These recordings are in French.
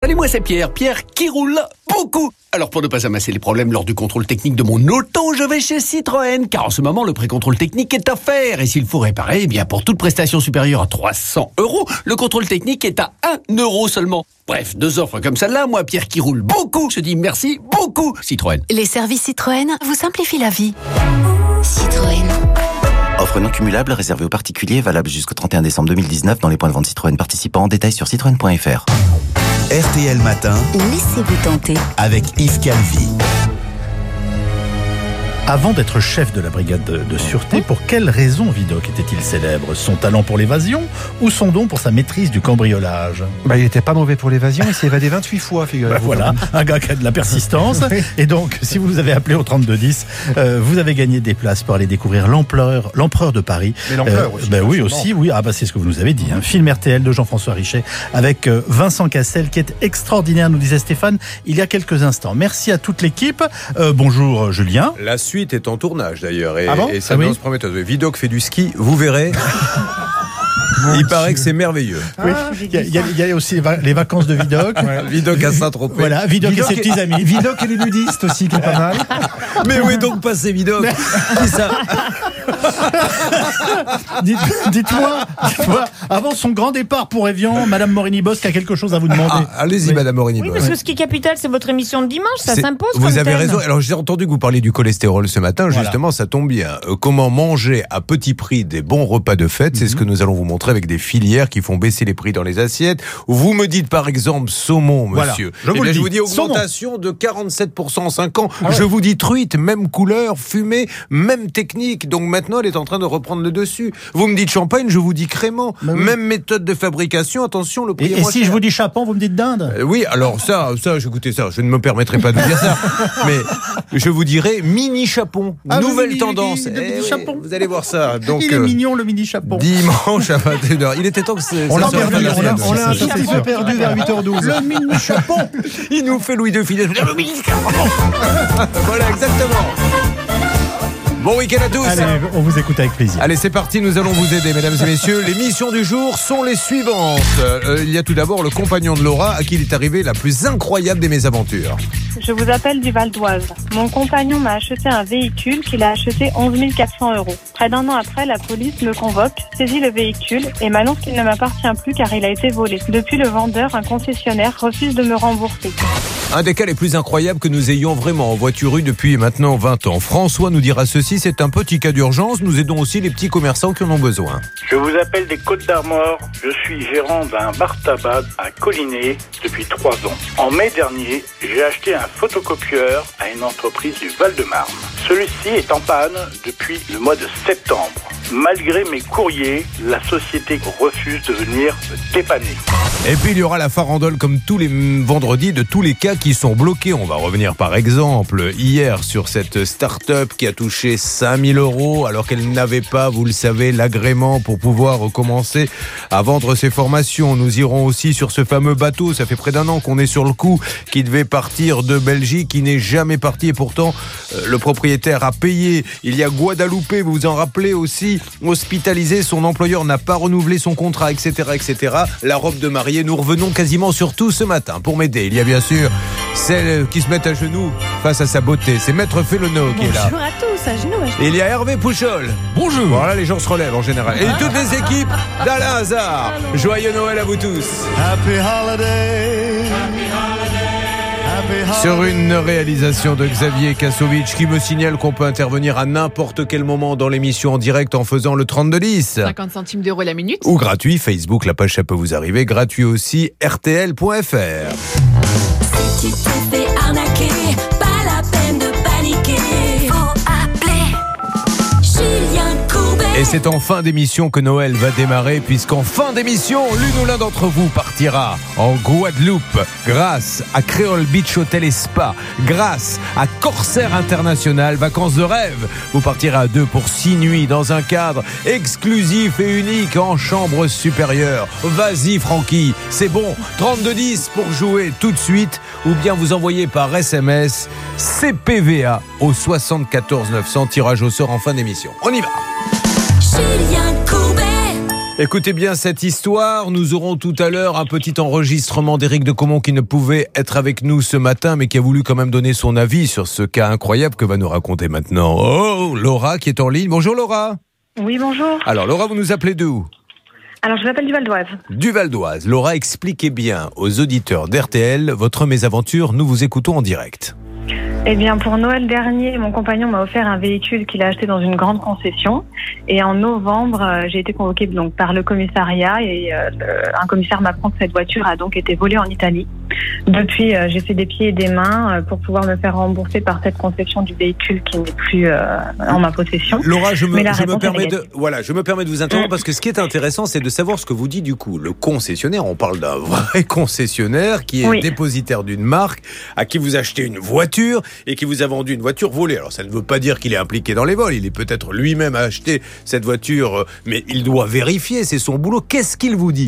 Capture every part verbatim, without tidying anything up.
Salut, moi c'est Pierre, Pierre qui roule beaucoup. Alors pour ne pas amasser les problèmes lors du contrôle technique de mon auto, je vais chez Citroën, car en ce moment le pré-contrôle technique est offert. Et s'il faut réparer, eh bien pour toute prestation supérieure à trois cents euros, le contrôle technique est à un euro seulement. Bref, deux offres comme celle-là, moi Pierre qui roule beaucoup, je dis merci beaucoup Citroën. Les services Citroën vous simplifient la vie. Citroën. Offre non cumulable réservée aux particuliers, valable jusqu'au trente et un décembre deux mille dix-neuf dans les points de vente Citroën participants. Détails sur citroën point f r. R T L Matin. Laissez-vous tenter. Avec Yves Calvi. Avant d'être chef de la brigade de, de sûreté, pour quelle raison Vidocq était-il célèbre ? Son talent pour l'évasion ou son don pour sa maîtrise du cambriolage ? Bah, il était pas mauvais pour l'évasion, il s'est évadé vingt-huit fois, figurez-vous. Bah voilà, un gars qui a de la persistance. Et donc, si vous nous avez appelé au trente-deux dix, euh, vous avez gagné des places pour aller découvrir l'empereur, l'empereur de Paris. Mais l'empereur aussi. Ben oui, aussi, oui. Ah bah c'est ce que vous nous avez dit. Un film R T L de Jean-François Richet avec euh, Vincent Cassel qui est extraordinaire, nous disait Stéphane il y a quelques instants. Merci à toute l'équipe. Euh, bonjour Julien. La suite est en tournage d'ailleurs et, ah bon et ça ah annonce oui. prometteuse. Vidocq fait du ski, vous verrez. Il paraît que c'est merveilleux. Oui. Il, y a, il, y a, il y a aussi les, va- les vacances de Vidocq. Ouais. Vidocq à Saint-Tropez. Voilà, Vidocq, Vidocq et ses petits amis. Vidocq et les nudistes aussi, qui est pas mal. Mais où est donc passé Vidocq? Qui ça? Dites, dites-moi, dites-moi, avant son grand départ pour Évian, Madame Morini-Bosque a quelque chose à vous demander. Ah, allez-y, oui. Madame Morini-Bosque. Oui, parce que Ski Capital, c'est votre émission de dimanche, ça c'est... s'impose. Vous comme avez thème. raison. Alors, j'ai entendu que vous parliez du cholestérol ce matin. Voilà. Justement, ça tombe bien. Euh, comment manger à petit prix des bons repas de fête, mm-hmm. c'est ce que nous allons vous montrer avec des filières qui font baisser les prix dans les assiettes. Vous me dites par exemple saumon, monsieur. Voilà. Je, vous, eh bien, je vous dis augmentation saumon. De quarante-sept pour cent en cinq ans. Ah ouais. Je vous dis truite, même couleur, fumée, même technique. Donc maintenant, elle est en train de reprendre le dessus. Vous me dites champagne, je vous dis crément. Oui. Même méthode de fabrication. Attention, le prix et, est et moins si cher. Je vous dis chapon, vous me dites dinde. euh, Oui, alors ça, ça, écoutez ça, je ne me permettrai pas de vous dire ça. Mais je vous dirais mini chapon. Ah, nouvelle mini, tendance. Mini, eh, mini oui, vous allez voir ça. Donc, il est euh, mignon le mini chapon. Dimanche à vingt et une heures. Il était temps que c'est. On l'a perdu, on l'a, on l'a un petit peu perdu vers huit heures douze. Le mini chapon. Il nous fait Louis de Funès. Le mini chapon. Voilà, exactement. Bon week-end à tous. Allez, on vous écoute avec plaisir. Allez, c'est parti, nous allons vous aider, mesdames et messieurs. Les missions du jour sont les suivantes. Euh, il y a tout d'abord le compagnon de Laura, à qui il est arrivé la plus incroyable des mésaventures. Je vous appelle du Val d'Oise. Mon compagnon m'a acheté un véhicule qu'il a acheté onze mille quatre cents euros. Près d'un an après, la police me convoque, saisit le véhicule et m'annonce qu'il ne m'appartient plus car il a été volé. Depuis, le vendeur, un concessionnaire, refuse de me rembourser. Un des cas les plus incroyables que nous ayons vraiment en voiture eu depuis maintenant vingt ans. François nous dira ceci, c'est un petit cas d'urgence. Nous aidons aussi les petits commerçants qui en ont besoin. Je vous appelle des Côtes d'Armor. Je suis gérant d'un bar-tabac à Collinet depuis trois ans. En mai dernier, j'ai acheté un photocopieur à une entreprise du Val-de-Marne. Celui-ci est en panne depuis le mois de septembre. Malgré mes courriers, la société refuse de venir me dépanner. Et puis il y aura la farandole comme tous les vendredis de tous les cas qui sont bloqués. On va revenir par exemple hier sur cette start-up qui a touché cinq mille euros alors qu'elle n'avait pas, vous le savez, l'agrément pour pouvoir recommencer à vendre ses formations. Nous irons aussi sur ce fameux bateau, ça fait près d'un an qu'on est sur le coup, qui devait partir de Belgique, qui n'est jamais parti et pourtant euh, le propriétaire a payé. Il y a Guadeloupe, vous vous en rappelez aussi, hospitalisé, son employeur n'a pas renouvelé son contrat, et cetera, et cetera. La robe de mariée, nous revenons quasiment sur tout ce matin. Pour m'aider, il y a bien sûr celle qui se met à genoux face à sa beauté. C'est Maître Félono qui est là. Bonjour à tous, à genoux, à genoux. Et il y a Hervé Pouchol. Bonjour. Voilà, les gens se relèvent en général. Et toutes les équipes d'Alain Hazard. Joyeux Noël à vous tous. Happy holiday. Sur une réalisation de Xavier Kassovitch qui me signale qu'on peut intervenir à n'importe quel moment dans l'émission en direct en faisant le trente-deux dix. cinquante centimes d'euros la minute. Ou gratuit, Facebook, la page ça peut vous arriver. Gratuit aussi, R T L point F R. Si tu te fais arnaquer, pas la peine de paniquer. Faut appeler Julien Courbet. Et c'est en fin d'émission que Noël va démarrer, puisqu'en fin d'émission, l'une ou l'un d'entre vous partira en Guadeloupe grâce à Créole Beach Hotel et Spa, grâce à Corsair International, vacances de rêve. Vous partirez à deux pour six nuits dans un cadre exclusif et unique en chambre supérieure. Vas-y Francky, c'est bon, trente-deux dix pour jouer tout de suite, ou bien vous envoyez par S M S C P V A au soixante-quatorze neuf cents, tirage au sort en fin d'émission. On y va. Julien Courbet. Écoutez bien cette histoire. Nous aurons tout à l'heure un petit enregistrement d'Éric de Caumont qui ne pouvait être avec nous ce matin, mais qui a voulu quand même donner son avis sur ce cas incroyable que va nous raconter maintenant. Oh, Laura qui est en ligne. Bonjour Laura. Oui, bonjour. Alors Laura, vous nous appelez d'où ? Alors, je m'appelle du Val d'Oise. Du Val d'Oise. Laura, expliquez bien aux auditeurs d'R T L votre mésaventure. Nous vous écoutons en direct. Eh bien, pour Noël dernier, mon compagnon m'a offert un véhicule qu'il a acheté dans une grande concession. Et en novembre, euh, j'ai été convoquée donc, par le commissariat et euh, le, un commissaire m'apprend que cette voiture a donc été volée en Italie. Depuis, euh, j'ai fait des pieds et des mains euh, pour pouvoir me faire rembourser par cette concession du véhicule qui n'est plus euh, en ma possession. Laura, je me, Mais la je me réponse est permets de, négative. voilà, je me permets de vous interrompre Mmh. parce que ce qui est intéressant, c'est de savoir ce que vous dit du coup le concessionnaire. On parle d'un vrai concessionnaire qui est Oui. dépositaire d'une marque, à qui vous achetez une voiture et qui vous a vendu une voiture volée. Alors ça ne veut pas dire qu'il est impliqué dans les vols. Il est peut-être lui-même à acheter cette voiture, mais il doit vérifier. C'est son boulot. Qu'est-ce qu'il vous dit ?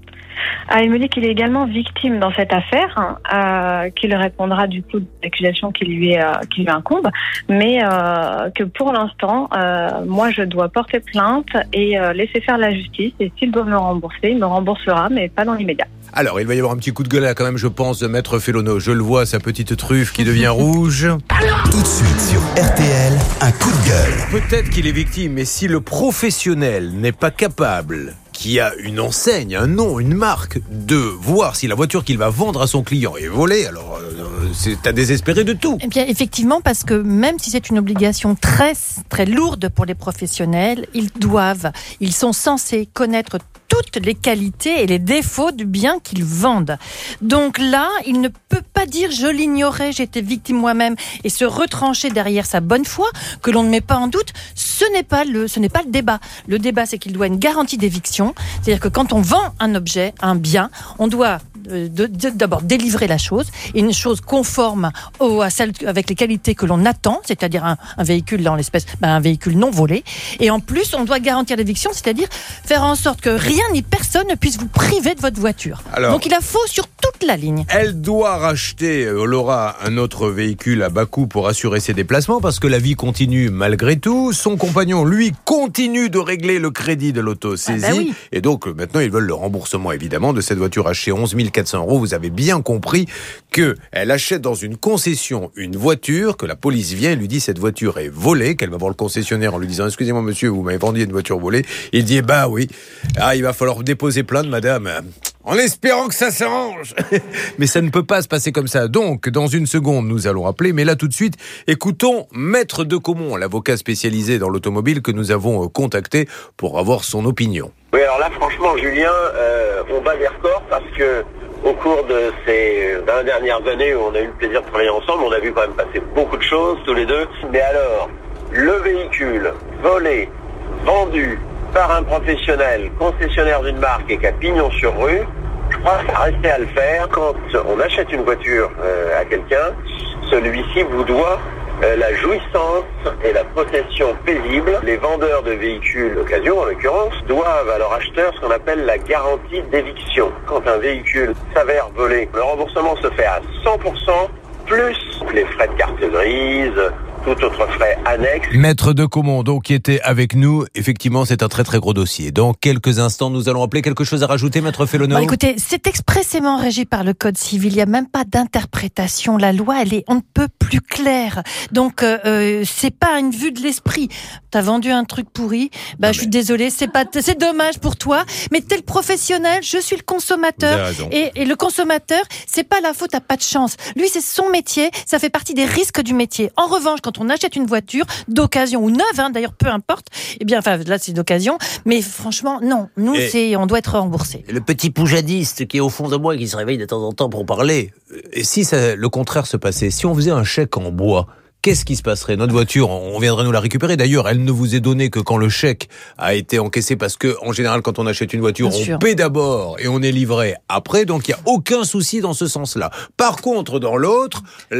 Ah, il me dit qu'il est également victime dans cette affaire, euh, qu'il répondra du coup de l'accusation qui lui, est, euh, qui lui incombe, mais euh, que pour l'instant, euh, moi je dois porter plainte et euh, laisser faire la justice. Et s'il doit me rembourser, il me remboursera, mais pas dans l'immédiat. Alors, il va y avoir un petit coup de gueule là quand même, je pense, de Maître Fellono. Je le vois, sa petite truffe qui devient rouge. Tout de suite sur R T L, un coup de gueule. Peut-être qu'il est victime, mais si le professionnel n'est pas capable, qui a une enseigne, un nom, une marque, de voir si la voiture qu'il va vendre à son client est volée, alors euh, c'est à désespérer de tout. Eh bien, effectivement, parce que même si c'est une obligation très, très lourde pour les professionnels, ils doivent, ils sont censés connaître toutes les qualités et les défauts du bien qu'ils vendent. Donc là, il ne peut pas dire « je l'ignorais, j'étais victime moi-même » et se retrancher derrière sa bonne foi, que l'on ne met pas en doute. Ce n'est pas le, ce n'est pas le débat. Le débat, c'est qu'il doit une garantie d'éviction. C'est-à-dire que quand on vend un objet, un bien, on doit de, de, d'abord délivrer la chose, et une chose conforme au, à celle avec les qualités que l'on attend, c'est-à-dire un, un véhicule, là en l'espèce, ben un véhicule non volé. Et en plus, on doit garantir l'éviction, c'est-à-dire faire en sorte que rien ni personne ne puisse vous priver de votre voiture. Alors, donc il a faux sur toute la ligne. Elle doit racheter, euh, Laura, un autre véhicule à bas coût pour assurer ses déplacements, parce que la vie continue malgré tout. Son compagnon, lui, continue de régler le crédit de l'auto-saisie. Ah bah oui. Et donc, euh, maintenant, ils veulent le remboursement, évidemment, de cette voiture achetée onze mille quatre cents euros. Vous avez bien compris qu'elle achète dans une concession une voiture, que la police vient et lui dit cette voiture est volée, qu'elle va voir le concessionnaire en lui disant « Excusez-moi, monsieur, vous m'avez vendu une voiture volée ». Il dit « Bah oui, ah, il va falloir déposer plainte, madame ». En espérant que ça s'arrange. Mais ça ne peut pas se passer comme ça. Donc, dans une seconde, nous allons appeler. Mais là, tout de suite, écoutons Maître de Caumont, l'avocat spécialisé dans l'automobile que nous avons contacté pour avoir son opinion. Oui, alors là, franchement, Julien, euh, on bat des records parce que au cours de ces vingt dernières années où on a eu le plaisir de travailler ensemble, on a vu quand même passer beaucoup de choses tous les deux. Mais alors, le véhicule volé, vendu par un professionnel, concessionnaire d'une marque et qui a pignon sur rue, je crois que ça restait à le faire. Quand on achète une voiture euh, à quelqu'un, celui-ci vous doit euh, la jouissance et la possession paisible. Les vendeurs de véhicules d'occasion, en l'occurrence, doivent à leur acheteur ce qu'on appelle la garantie d'éviction. Quand un véhicule s'avère volé, le remboursement se fait à cent pour cent, plus les frais de carte grise, tout autre frais annexe. Maître de Caumont, donc, qui était avec nous. Effectivement, c'est un très très gros dossier. Dans quelques instants, nous allons appeler. Quelque chose à rajouter, Maître Fellono ? Bon, écoutez, c'est expressément régi par le Code civil. Il n'y a même pas d'interprétation. La loi, elle est on ne peut plus claire. Donc, euh, c'est pas une vue de l'esprit. T'as vendu un truc pourri. Bah, non, je suis désolée. C'est pas, c'est dommage pour toi. Mais t'es le professionnel. Je suis le consommateur. Et, et le consommateur, c'est pas la faute. T'as pas de chance. Lui, c'est son métier. Ça fait partie des risques du métier. En revanche, quand on achète une voiture d'occasion ou neuve, hein, d'ailleurs peu importe, eh bien, enfin là c'est d'occasion, mais franchement non, nous et c'est, on doit être remboursé. Le petit poujadiste qui est au fond de moi et qui se réveille de temps en temps pour parler. Et si ça, le contraire se passait, si on faisait un chèque en bois, qu'est-ce qui se passerait ? Notre voiture, on viendrait nous la récupérer. D'ailleurs, elle ne vous est donnée que quand le chèque a été encaissé, parce que en général, quand on achète une voiture, Bien on sûr. paie d'abord et on est livré après. Donc, il n'y a aucun souci dans ce sens-là. Par contre, dans l'autre, là,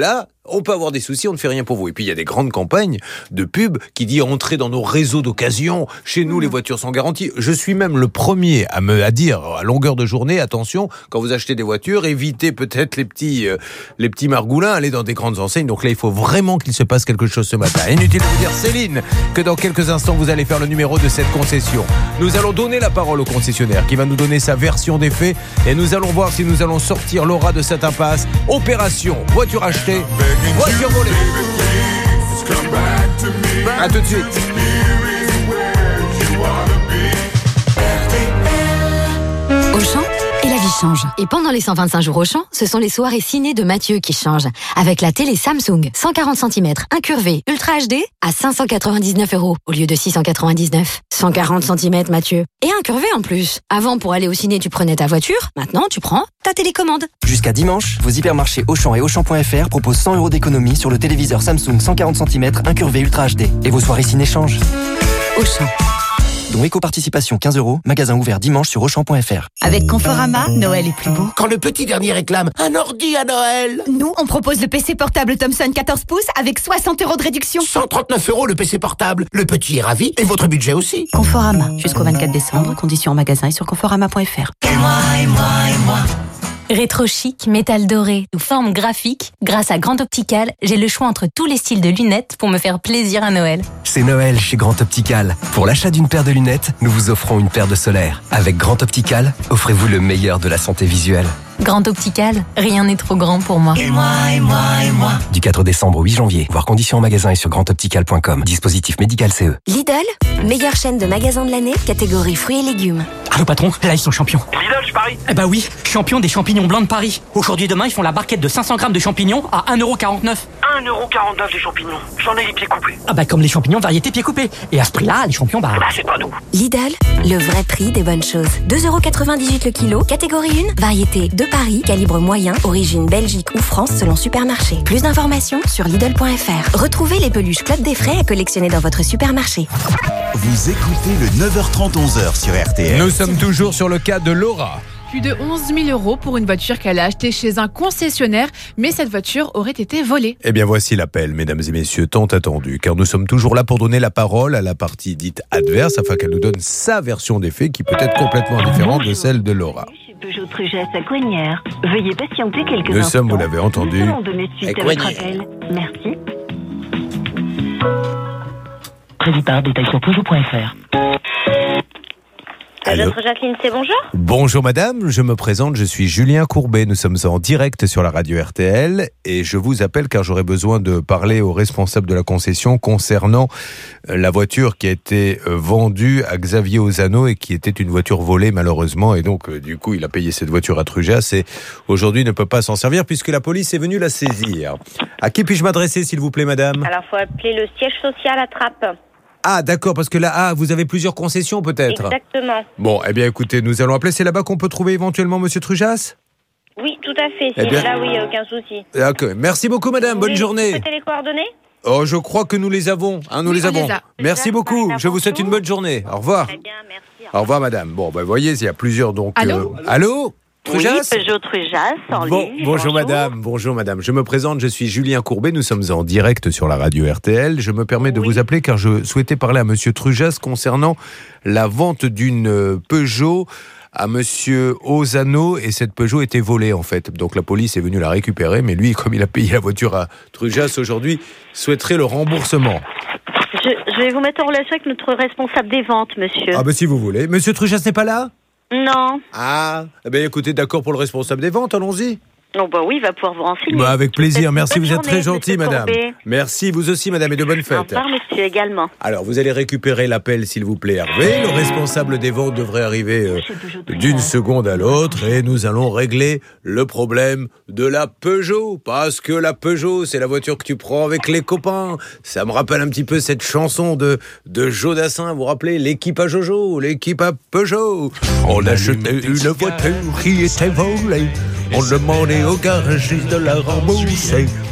on peut avoir des soucis, on ne fait rien pour vous. Et puis il y a des grandes campagnes de pub qui disent entrez dans nos réseaux d'occasion. Chez nous, les voitures sont garanties. Je suis même le premier à me à dire à longueur de journée, attention, quand vous achetez des voitures, évitez peut-être les petits euh, les petits margoulins, allez dans des grandes enseignes. Donc là, il faut vraiment qu'il se passe quelque chose ce matin. Inutile de vous dire, Céline, que dans quelques instants, vous allez faire le numéro de cette concession. Nous allons donner la parole au concessionnaire qui va nous donner sa version des faits et nous allons voir si nous allons sortir Laura de cette impasse. Opération voiture achetée, voiture volée. A tout de suite. Auchan, et la vie change. Et pendant les cent vingt-cinq jours Auchan, ce sont les soirées ciné de Mathieu qui changent. Avec la télé Samsung cent quarante centimètres incurvée Ultra H D à cinq cent quatre-vingt-dix-neuf euros au lieu de six cent quatre-vingt-dix-neuf. cent quarante centimètres Mathieu. Et incurvée en plus. Avant, pour aller au ciné, tu prenais ta voiture. Maintenant, tu prends ta télécommande. Jusqu'à dimanche, vos hypermarchés Auchan et Auchan point F R proposent cent euros d'économie sur le téléviseur Samsung cent quarante centimètres incurvé Ultra H D. Et vos soirées ciné changent. Auchan. Dont éco-participation quinze euros, magasin ouvert dimanche sur Auchan point F R. Avec Conforama, Noël est plus beau. Quand le petit dernier réclame un ordi à Noël. Nous, on propose le P C portable Thomson quatorze pouces avec soixante euros de réduction. cent trente-neuf euros le P C portable. Le petit est ravi et votre budget aussi. Conforama, jusqu'au vingt-quatre décembre, conditions en magasin et sur conforama point F R. Et moi, et moi, et moi. Rétro chic, métal doré ou forme graphique, grâce à Grand Optical, j'ai le choix entre tous les styles de lunettes pour me faire plaisir à Noël. C'est Noël chez Grand Optical. Pour l'achat d'une paire de lunettes, nous vous offrons une paire de solaires. Avec Grand Optical, offrez-vous le meilleur de la santé visuelle. Grand Optical, rien n'est trop grand pour moi. Et moi, et moi, et moi. Du quatre décembre au huit janvier. Voir conditions en magasin et sur grand optical point com. Dispositif médical C E. Lidl, meilleure chaîne de magasins de l'année, catégorie fruits et légumes. Allô patron, là ils sont champions. Lidl, je parie. Eh bah oui, champion des champignons blancs de Paris. Aujourd'hui et demain, ils font la barquette de cinq cents grammes de champignons à un euro quarante-neuf. un euro quarante-neuf les champignons. J'en ai les pieds coupés. Ah bah comme les champignons variété pieds coupés. Et à ce prix-là, les champions, bah... Bah c'est pas nous. Lidl, le vrai prix des bonnes choses. deux euros quatre-vingt-dix-huit le kilo, catégorie un, variété de Paris, calibre moyen, origine Belgique ou France selon supermarché. Plus d'informations sur Lidl point F R. Retrouvez les peluches Club des Frais à collectionner dans votre supermarché. Vous écoutez le neuf heures trente onze heures sur R T L. Nous sommes toujours sur le cas de Laura. Plus de onze mille euros pour une voiture qu'elle a achetée chez un concessionnaire, mais cette voiture aurait été volée. Eh bien voici l'appel, mesdames et messieurs, tant attendu, car nous sommes toujours là pour donner la parole à la partie dite adverse, afin qu'elle nous donne sa version des faits, qui peut être complètement différente de celle de Laura. Peugeot Trujas à Coignères. Veuillez patienter quelques Nous instants. sommes, vous l'avez entendu, Nous allons donner suite à votre appel. Merci. Crédit par détail sur Peugeot point F R. Allô. Jacqueline, c'est bonjour. Bonjour madame, je me présente, je suis Julien Courbet, nous sommes en direct sur la radio R T L et je vous appelle car j'aurais besoin de parler au responsable de la concession concernant la voiture qui a été vendue à Xavier Ozano et qui était une voiture volée malheureusement, et donc du coup il a payé cette voiture à Trujas et aujourd'hui ne peut pas s'en servir puisque la police est venue la saisir. À qui puis-je m'adresser s'il vous plaît madame ? Alors, faut appeler le siège social à Trappes. Ah d'accord, parce que là, ah, vous avez plusieurs concessions peut-être. Exactement. Bon, eh bien écoutez, nous allons appeler, c'est là-bas qu'on peut trouver éventuellement monsieur Trujas ? Oui, tout à fait. Eh C'est bien- là, oui, aucun souci. D'accord, merci beaucoup madame, bonne Oui, journée. Vous souhaitez les coordonnées ? Oh, je crois que nous les avons, hein, nous Oui, les on avons. les a. Merci beaucoup, je vous souhaite une bonne journée. Au revoir. Très bien, merci. Au revoir madame. Bon, ben voyez, il y a plusieurs donc. Allô euh, Allô Trujas ? Oui, Peugeot Trujas, en Bon, ligne. bonjour madame, bonjour madame. Je me présente, je suis Julien Courbet, nous sommes en direct sur la radio R T L. Je me permets de vous appeler car je souhaitais parler à monsieur Trujas concernant la vente d'une euh, Peugeot à monsieur Ozano, et cette Peugeot était volée en fait. Donc la police est venue la récupérer, mais lui, comme il a payé la voiture à Trujas aujourd'hui, souhaiterait le remboursement. Je, je vais vous mettre en relation avec notre responsable des ventes, monsieur. Ah ben si vous voulez. Monsieur Trujas n'est pas là ? Non. Ah, eh ben écoutez, d'accord pour le responsable des ventes, allons-y. Oh bah oui, il va pouvoir vous renseigner. Bah, avec plaisir, merci, Bonne vous êtes très journée, gentil, monsieur madame. Courbet. Merci, vous aussi, madame, et de bonnes Au fêtes. revoir, monsieur, également. Alors, vous allez récupérer l'appel, s'il vous plaît, Hervé. Le responsable des ventes devrait arriver euh, d'une seconde à l'autre et nous allons régler le problème de la Peugeot. Parce que la Peugeot, c'est la voiture que tu prends avec les copains. Ça me rappelle un petit peu cette chanson de, de Jodassin. Vous vous rappelez, l'équipe à Jojo, l'équipe à Peugeot. On achetait une voiture qui était volée. On demandait au garagiste de la rembourser.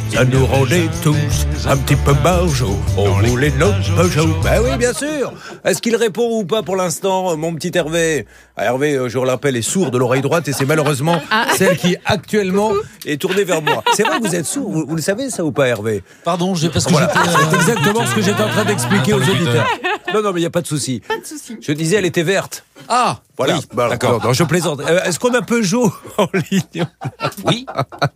ça nous rendait tous un petit peu barjots. On voulait notre Peugeot. Ben oui, bien sûr. Est-ce qu'il répond ou pas pour l'instant, mon petit Hervé? ah, Hervé, je vous le rappelle, est sourd de l'oreille droite et c'est malheureusement ah. celle qui actuellement est tournée vers moi. C'est vrai que vous êtes sourd, vous, vous le savez ça ou pas, Hervé? Pardon, j'ai parce que voilà. j'étais... C'est exactement ce que j'étais en train d'expliquer aux auditeurs. Non, non, mais il n'y a pas de souci. Pas de souci. Je disais, elle était verte. Ah, voilà. Oui, bah, d'accord. Non, je plaisante. Euh, est-ce qu'on a Peugeot en ligne? Oui.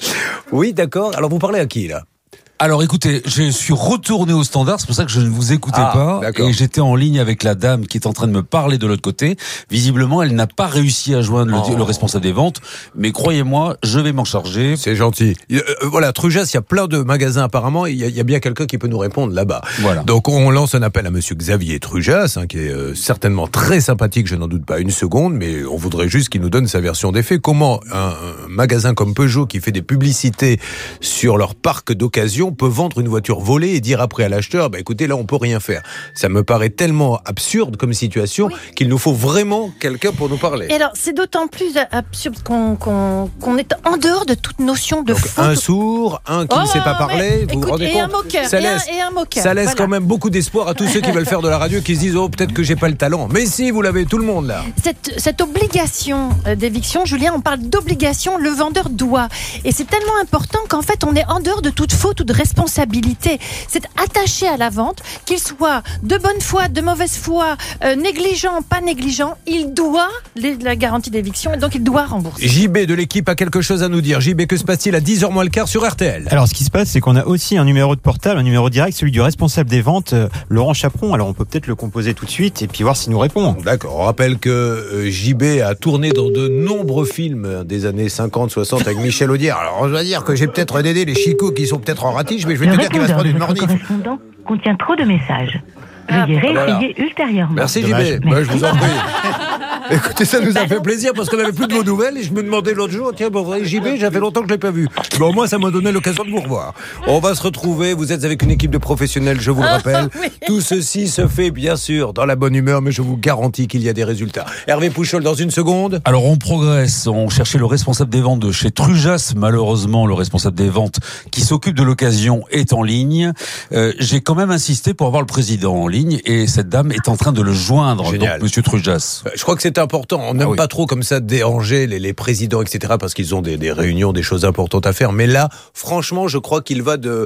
Oui, d'accord. Alors, vous parlez à qui, là? Alors écoutez, je suis retourné au standard, c'est pour ça que je ne vous écoutais ah, pas, d'accord. et j'étais en ligne avec la dame qui est en train de me parler de l'autre côté. Visiblement, elle n'a pas réussi à joindre oh. le, le responsable des ventes, mais croyez-moi, je vais m'en charger. C'est gentil. Euh, voilà, Trujas, il y a plein de magasins apparemment, il y, y a bien quelqu'un qui peut nous répondre là-bas. Voilà. Donc on lance un appel à monsieur Xavier Trujas, hein, qui est euh, certainement très sympathique, je n'en doute pas une seconde, mais on voudrait juste qu'il nous donne sa version des faits. Comment un, un magasin comme Peugeot, qui fait des publicités sur leur parc d'occasion, peut vendre une voiture volée et dire après à l'acheteur, bah écoutez, là on peut rien faire. Ça me paraît tellement absurde comme situation oui. qu'il nous faut vraiment quelqu'un pour nous parler. Et alors c'est d'autant plus absurde qu'on, qu'on, qu'on est en dehors de toute notion de Donc, photo. Un sourd, un qui oh, ne sait pas parler, vous écoute, vous rendez et compte un moqueur, ça et, laisse, un, et un moqueur. Ça laisse voilà. quand même beaucoup d'espoir à tous ceux qui veulent faire de la radio, qui se disent oh peut-être que j'ai pas le talent. Mais si, vous l'avez tout le monde là. Cette, cette obligation d'éviction, Julien, on parle d'obligation, le vendeur doit. Et c'est tellement important qu'en fait on est en dehors de toute faute ou de responsabilité. C'est attaché à la vente, qu'il soit de bonne foi, de mauvaise foi, euh, négligent, pas négligent, il doit les, la garantie d'éviction et donc il doit rembourser. J B de l'équipe a quelque chose à nous dire. J B, que se passe-t-il à dix heures moins le quart sur R T L? Alors ce qui se passe, c'est qu'on a aussi un numéro de portable, un numéro direct, celui du responsable des ventes, euh, Laurent Chaperon. Alors on peut peut-être le composer tout de suite et puis voir s'il nous répond. D'accord, on rappelle que euh, J B a tourné dans de nombreux films des années cinquante soixante avec Michel Audiard. Alors on doit dire que j'ai peut-être aidé les chicots qui sont peut-être en ratige, mais je vais te dire qu'il va se prendre une mornif. Correspondant contient trop de messages. Veuillez ah, réessayer voilà. ultérieurement. Merci J B, moi, je vous en prie. Écoutez, ça nous a fait plaisir parce qu'on n'avait plus de vos nouvelles et je me demandais l'autre jour, tiens, bon, J B, j'avais longtemps que je ne l'ai pas vu. Bon, au moins, ça m'a donné l'occasion de vous revoir. On va se retrouver, vous êtes avec une équipe de professionnels, je vous le rappelle. Ah, oui. Tout ceci se fait, bien sûr, dans la bonne humeur, mais je vous garantis qu'il y a des résultats. Hervé Pouchol, dans une seconde. Alors, on progresse. On cherchait le responsable des ventes de chez Trujas. Malheureusement, le responsable des ventes qui s'occupe de l'occasion est en ligne. Euh, j'ai quand même insisté pour avoir le président en ligne et cette dame est en train de le joindre. Génial. Donc, monsieur Trujas. Je crois que c'est important. On n'aime ah oui. pas trop comme ça déranger les, les présidents, et cetera, parce qu'ils ont des, des réunions, des choses importantes à faire. Mais là, franchement, je crois qu'il va de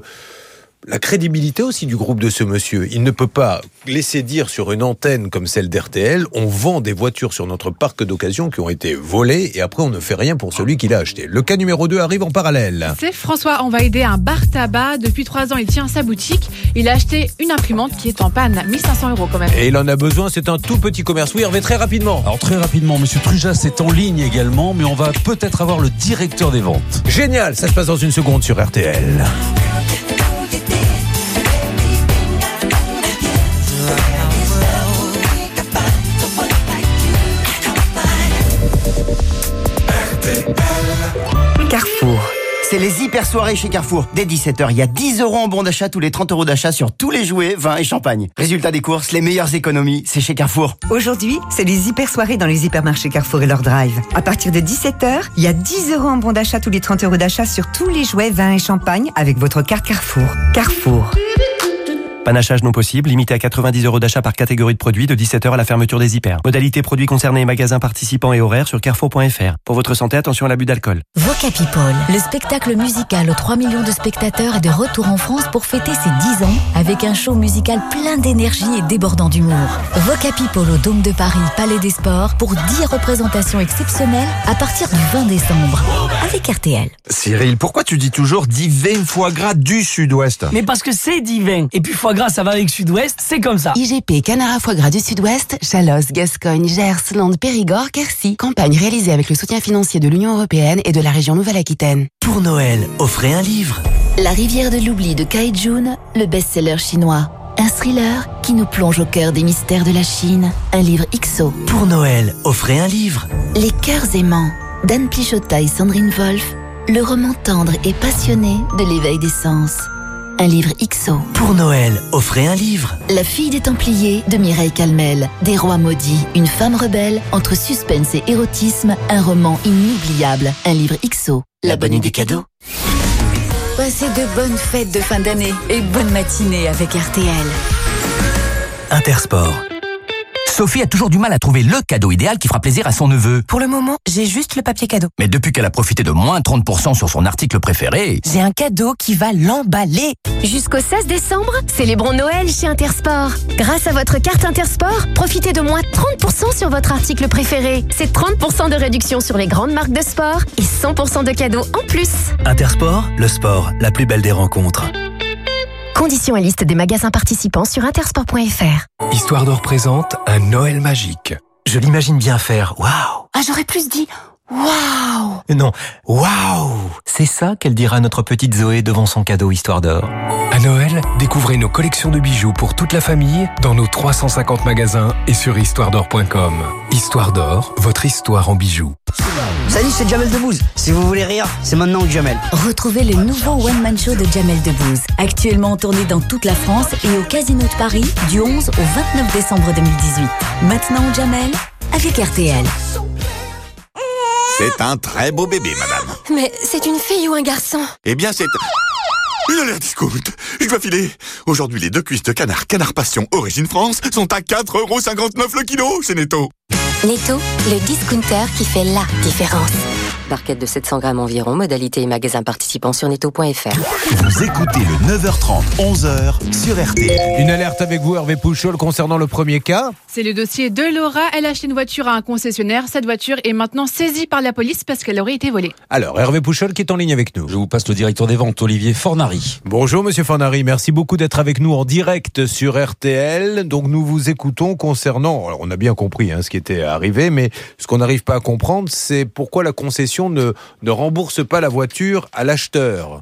la crédibilité aussi du groupe de ce monsieur. Il ne peut pas laisser dire sur une antenne comme celle d'R T L, on vend des voitures sur notre parc d'occasion qui ont été volées et après on ne fait rien pour celui qui l'a acheté. Le cas numéro deux arrive en parallèle. C'est François, on va aider un bar tabac. Depuis trois ans, il tient sa boutique. Il a acheté une imprimante qui est en panne, mille cinq cents euros quand même. Et il en a besoin, c'est un tout petit commerce. Oui, Hervé, très rapidement. Alors très rapidement, monsieur Trujas est en ligne également, mais on va peut-être avoir le directeur des ventes. Génial, ça se passe dans une seconde sur R T L. Carrefour. C'est les hyper soirées chez Carrefour. Dès dix-sept heures, il y a dix euros en bon d'achat tous les trente euros d'achat sur tous les jouets, vins et champagne. Résultat des courses, les meilleures économies, c'est chez Carrefour. Aujourd'hui, c'est les hyper soirées dans les hypermarchés Carrefour et leur drive. À partir de dix-sept heures, il y a dix euros en bon d'achat tous les trente euros d'achat sur tous les jouets, vins et champagne avec votre carte Carrefour. Carrefour. Panachage non possible, limité à quatre-vingt-dix euros d'achat par catégorie de produits de dix-sept heures à la fermeture des hyper. Modalité produits concernés, magasins participants et horaires sur carrefour point f r. Pour votre santé, attention à l'abus d'alcool. Voca People, le spectacle musical aux trois millions de spectateurs est de retour en France pour fêter ses dix ans avec un show musical plein d'énergie et débordant d'humour. Voca People au Dôme de Paris, Palais des Sports pour dix représentations exceptionnelles à partir du vingt décembre avec R T L. Cyril, pourquoi tu dis toujours divin foie gras du Sud-Ouest? Mais parce que c'est divin. Et puis foie gras, ça va avec Sud-Ouest, c'est comme ça. I G P Canard à foie gras du Sud-Ouest, Chalosse, Gascogne, Gers, Landes, Périgord, Quercy. Campagne réalisée avec le soutien financier de l'Union européenne et de la région Nouvelle-Aquitaine. Pour Noël, offrez un livre. La rivière de l'oubli de Kai Jun, le best-seller chinois. Un thriller qui nous plonge au cœur des mystères de la Chine. Un livre X O. Pour Noël, offrez un livre. Les cœurs aimants, d'Anne Plichotta et Sandrine Wolf. Le roman tendre et passionné de l'éveil des sens. Un livre X O. Pour Noël, offrez un livre. La fille des Templiers de Mireille Calmel. Des rois maudits, une femme rebelle, entre suspense et érotisme, un roman inoubliable. Un livre X O. La bonne idée cadeau. Passez de bonnes fêtes de fin d'année et bonne matinée avec R T L. Intersport. Sophie a toujours du mal à trouver le cadeau idéal qui fera plaisir à son neveu. Pour le moment, j'ai juste le papier cadeau. Mais depuis qu'elle a profité de moins trente pour cent sur son article préféré... J'ai un cadeau qui va l'emballer. Jusqu'au seize décembre, célébrons Noël chez Intersport. Grâce à votre carte Intersport, profitez de moins trente pour cent sur votre article préféré. C'est trente pour cent de réduction sur les grandes marques de sport et cent pour cent de cadeaux en plus. Intersport, le sport, la plus belle des rencontres. Conditions et liste des magasins participants sur intersport point f r. Histoire d'Or présente un Noël magique. Je l'imagine bien faire waouh. Ah, j'aurais plus dit waouh. Non, waouh. C'est ça qu'elle dira à notre petite Zoé devant son cadeau Histoire d'Or. À Noël, découvrez nos collections de bijoux pour toute la famille dans nos trois cent cinquante magasins et sur histoire d'or point com. Histoire d'Or, votre histoire en bijoux. Salut, c'est Jamel Debbouze. Si vous voulez rire, c'est maintenant que Jamel. Retrouvez le nouveau One Man Show de Jamel Debbouze, actuellement en tournée dans toute la France et au Casino de Paris du onze au vingt-neuf décembre deux mille dix-huit. Maintenant, Jamel, avec R T L. C'est un très beau bébé, madame. Mais c'est une fille ou un garçon? Eh bien, c'est... Une alerte discount. Je dois filer. Aujourd'hui, les deux cuisses de canard Canard Passion Origine France sont à quatre euros cinquante-neuf le kilo chez Netto. Netto, le discounter qui fait la différence. Barquette de sept cents grammes environ, modalité et magasin participant sur netto point f r. Vous écoutez le neuf heures trente, onze heures sur R T L. Une alerte avec vous, Hervé Pouchol, concernant le premier cas. C'est le dossier de Laura. Elle a acheté une voiture à un concessionnaire. Cette voiture est maintenant saisie par la police parce qu'elle aurait été volée. Alors, Hervé Pouchol qui est en ligne avec nous. Je vous passe le directeur des ventes, Olivier Fornari. Bonjour Monsieur Fornari, merci beaucoup d'être avec nous en direct sur R T L. Donc nous vous écoutons concernant, alors on a bien compris hein, ce qui était arrivé, mais ce qu'on n'arrive pas à comprendre, c'est pourquoi la concession ne, ne rembourse pas la voiture à l'acheteur.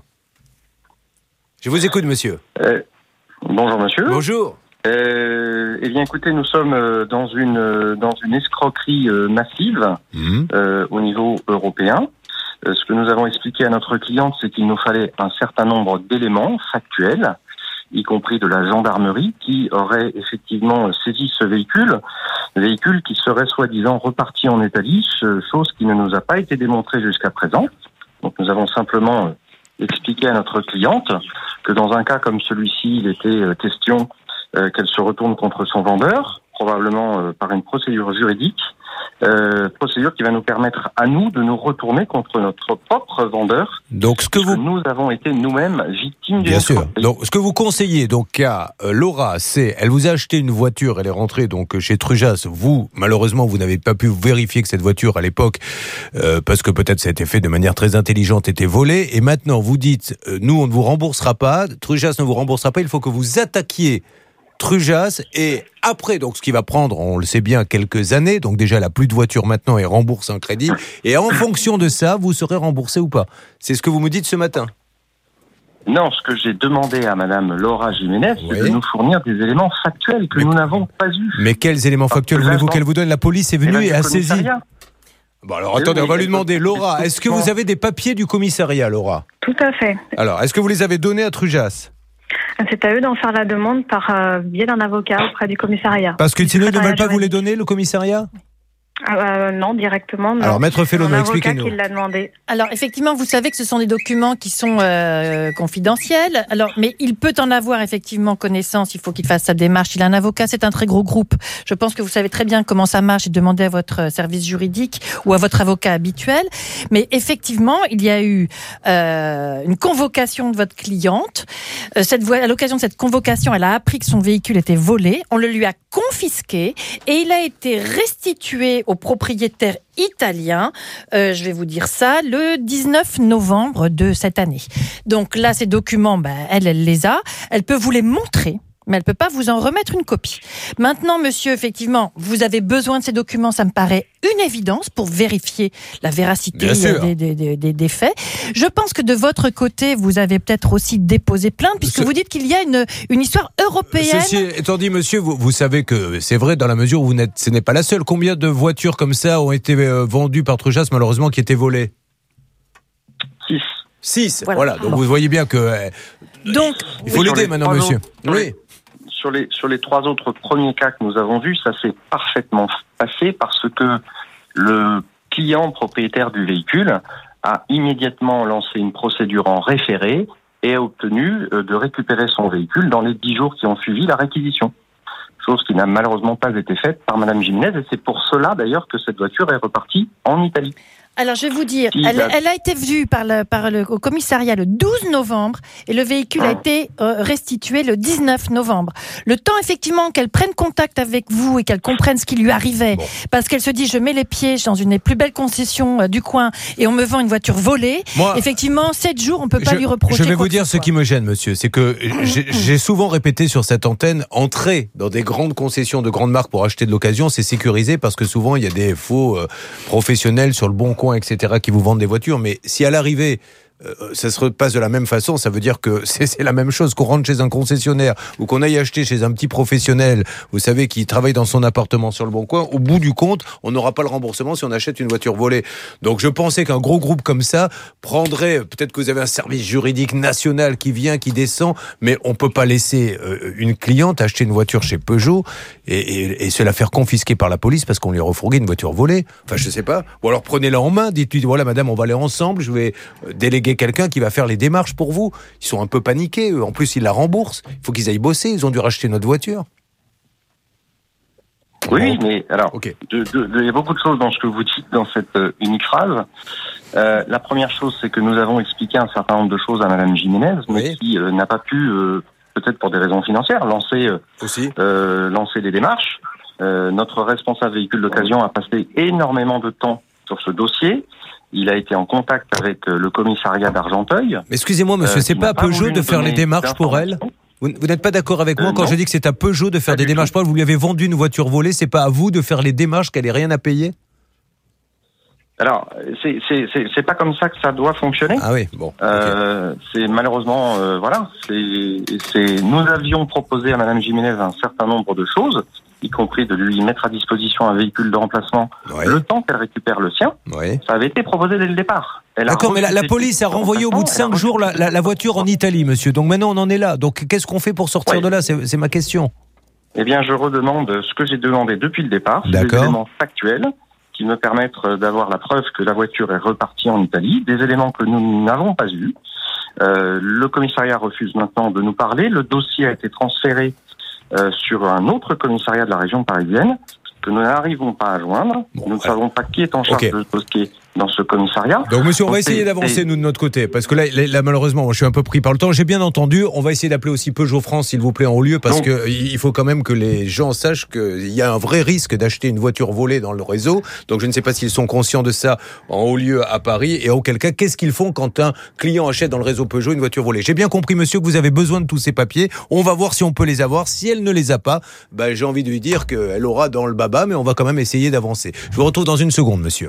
Je vous écoute, monsieur. Euh, bonjour, monsieur. Bonjour. Euh, eh bien, écoutez, nous sommes dans une dans une escroquerie massive mmh. euh, au niveau européen. Euh, ce que nous avons expliqué à notre cliente, c'est qu'il nous fallait un certain nombre d'éléments factuels, y compris de la gendarmerie, qui aurait effectivement saisi ce véhicule, véhicule qui serait soi-disant reparti en état lisse, chose qui ne nous a pas été démontrée jusqu'à présent. Donc nous avons simplement expliqué à notre cliente que dans un cas comme celui-ci, il était question euh, qu'elle se retourne contre son vendeur, probablement euh, par une procédure juridique, euh, procédure qui va nous permettre à nous de nous retourner contre notre propre vendeur. Donc ce que vous... nous avons été nous-mêmes victimes. Bien sûr. Donc ce que vous conseillez donc à euh, Laura, c'est elle vous a acheté une voiture, elle est rentrée donc chez Trujas. Vous malheureusement vous n'avez pas pu vérifier que cette voiture à l'époque, euh, parce que peut-être ça a été fait de manière très intelligente, était volée. Et maintenant vous dites, euh, nous on ne vous remboursera pas, Trujas ne vous remboursera pas. Il faut que vous attaquiez Trujas et après, donc ce qui va prendre, on le sait bien, quelques années, donc déjà elle n'a plus de voiture maintenant et rembourse un crédit, et en fonction de ça, vous serez remboursé ou pas. C'est ce que vous me dites ce matin. Non, ce que j'ai demandé à madame Laura Jiménez, oui. c'est de nous fournir des éléments factuels que mais, nous n'avons pas eus. Mais quels éléments factuels voulez-vous qu'elle vous donne? La police est venue et a saisi. Bon alors attendez, oui, on va lui demander, Laura, est-ce que vous avez des papiers du commissariat, Laura? Tout à fait. Alors, est-ce que vous les avez donnés à Trujas? C'est à eux d'en faire la demande par euh, biais d'un avocat auprès du commissariat. Parce que sinon, ils ne veulent pas vous les donner, le commissariat? Euh, non, directement. Non. Alors, Maître Fellon, expliquez-nous. Qui l'a demandé. Alors, effectivement, vous savez que ce sont des documents qui sont euh, confidentiels. Alors, mais il peut en avoir effectivement connaissance. Il faut qu'il fasse sa démarche. Il a un avocat. C'est un très gros groupe. Je pense que vous savez très bien comment ça marche et demandez à votre service juridique ou à votre avocat habituel. Mais effectivement, il y a eu euh, une convocation de votre cliente. Euh, cette voie, à l'occasion de cette convocation, elle a appris que son véhicule était volé. On le lui a confisqué et il a été restitué au propriétaire italien, euh, je vais vous dire ça, le dix-neuf novembre de cette année. Donc là, ces documents, ben, elle, elle les a. Elle peut vous les montrer, mais elle peut pas vous en remettre une copie. Maintenant, monsieur, effectivement, vous avez besoin de ces documents, ça me paraît une évidence pour vérifier la véracité des, des, des, des, des faits. Je pense que de votre côté, vous avez peut-être aussi déposé plainte, puisque Ce... vous dites qu'il y a une, une histoire européenne. Ceci étant dit, monsieur, vous, vous savez que c'est vrai dans la mesure où vous n'êtes, ce n'est pas la seule. Combien de voitures comme ça ont été euh, vendues par Trujas, malheureusement, qui étaient volées? Six. Six, voilà. voilà. Donc bon. Vous voyez bien que... Euh, Donc, il faut l'aider maintenant, monsieur. Autres, oui. Sur les, sur les trois autres premiers cas que nous avons vus, ça s'est parfaitement passé parce que le client propriétaire du véhicule a immédiatement lancé une procédure en référé et a obtenu euh, de récupérer son véhicule dans les dix jours qui ont suivi la réquisition. Chose qui n'a malheureusement pas été faite par Madame Jiménez, et c'est pour cela d'ailleurs que cette voiture est repartie en Italie. Alors, je vais vous dire, Si, elle, la- elle a été vue par le, par le, au commissariat le douze novembre et le véhicule a été euh, restitué le dix-neuf novembre. Le temps, effectivement, qu'elle prenne contact avec vous et qu'elle comprenne ce qui lui arrivait, bon. parce qu'elle se dit, je mets les pieds dans une des plus belles concessions euh, du coin et on me vend une voiture volée. Moi, effectivement, sept jours, on peut pas je, lui reprocher. Je vais quoi vous dire que ce qui me gêne, monsieur. C'est que j'ai, j'ai souvent répété sur cette antenne, entrer dans des grandes concessions de grandes marques pour acheter de l'occasion, c'est sécurisé parce que souvent, il y a des faux euh, professionnels sur le Bon Coin, et cetera, qui vous vendent des voitures. Mais si à l'arrivée, euh, ça se repasse de la même façon, ça veut dire que c'est, c'est la même chose qu'on rentre chez un concessionnaire ou qu'on aille acheter chez un petit professionnel, vous savez, qui travaille dans son appartement sur le Bon Coin. Au bout du compte, on n'aura pas le remboursement si on achète une voiture volée. Donc je pensais qu'un gros groupe comme ça prendrait, peut-être que vous avez un service juridique national qui vient, qui descend, mais on peut pas laisser euh, une cliente acheter une voiture chez Peugeot et, et, et se la faire confisquer par la police parce qu'on lui a refourgué une voiture volée. Enfin, je sais pas. Ou alors prenez-la en main, dites-lui, voilà madame, on va aller ensemble, je vais déléguer quelqu'un qui va faire les démarches pour vous. Ils sont un peu paniqués, eux. En plus ils la remboursent. Il faut qu'ils aillent bosser, ils ont dû racheter notre voiture. Oui, mais alors, de, de, de, il y a beaucoup de choses dans ce que vous dites dans cette euh, unique phrase. Euh, la première chose, c'est que nous avons expliqué un certain nombre de choses à Madame Jiménez, mais oui. qui euh, n'a pas pu, euh, peut-être pour des raisons financières, lancer, euh, euh, lancer des démarches. Euh, notre responsable véhicule d'occasion a passé énormément de temps sur ce dossier. Il a été en contact avec euh, le commissariat d'Argenteuil. Mais excusez-moi, monsieur, euh, c'est pas à Peugeot de faire les démarches pour elle ? Vous, vous n'êtes pas d'accord avec moi euh, quand non. je dis que c'est à Peugeot de faire pas des démarches pour elle ? Vous lui avez vendu une voiture volée, c'est pas à vous de faire les démarches, qu'elle ait rien à payer ? Alors, c'est, c'est, c'est, c'est pas comme ça que ça doit fonctionner. Ah oui, bon. Euh, okay. C'est malheureusement, euh, voilà, c'est, c'est, nous avions proposé à Madame Jiménez un certain nombre de choses, y compris de lui mettre à disposition un véhicule de remplacement ouais. le temps qu'elle récupère le sien. Ouais. Ça avait été proposé dès le départ. Elle D'accord, mais la, la police a renvoyé au bout de cinq jours la, la, la voiture en Italie, monsieur. Donc maintenant, on en est là. Donc qu'est-ce qu'on fait pour sortir ouais. de là ? c'est, c'est ma question. Eh bien, je redemande ce que j'ai demandé depuis le départ, des éléments factuels qui me permettent d'avoir la preuve que la voiture est repartie en Italie, des éléments que nous n'avons pas eus. Euh, le commissariat refuse maintenant de nous parler. Le dossier a été transféré euh, sur un autre commissariat de la région parisienne que nous n'arrivons pas à joindre. Bon, nous ne ouais. savons pas qui est en charge okay. de ce dossier dans ce commissariat. Donc monsieur, on va essayer d'avancer nous de notre côté, parce que là, là malheureusement, moi, je suis un peu pris par le temps. J'ai bien entendu, on va essayer d'appeler aussi Peugeot France, s'il vous plaît, en haut lieu, parce Donc, que il faut quand même que les gens sachent qu'il y a un vrai risque d'acheter une voiture volée dans le réseau. Donc je ne sais pas s'ils sont conscients de ça en haut lieu à Paris, et auquel cas, qu'est-ce qu'ils font quand un client achète dans le réseau Peugeot une voiture volée ? J'ai bien compris, monsieur, que vous avez besoin de tous ces papiers. On va voir si on peut les avoir. Si elle ne les a pas, bah, j'ai envie de lui dire qu'elle aura dans le baba, mais on va quand même essayer d'avancer. Je vous retrouve dans une seconde, monsieur.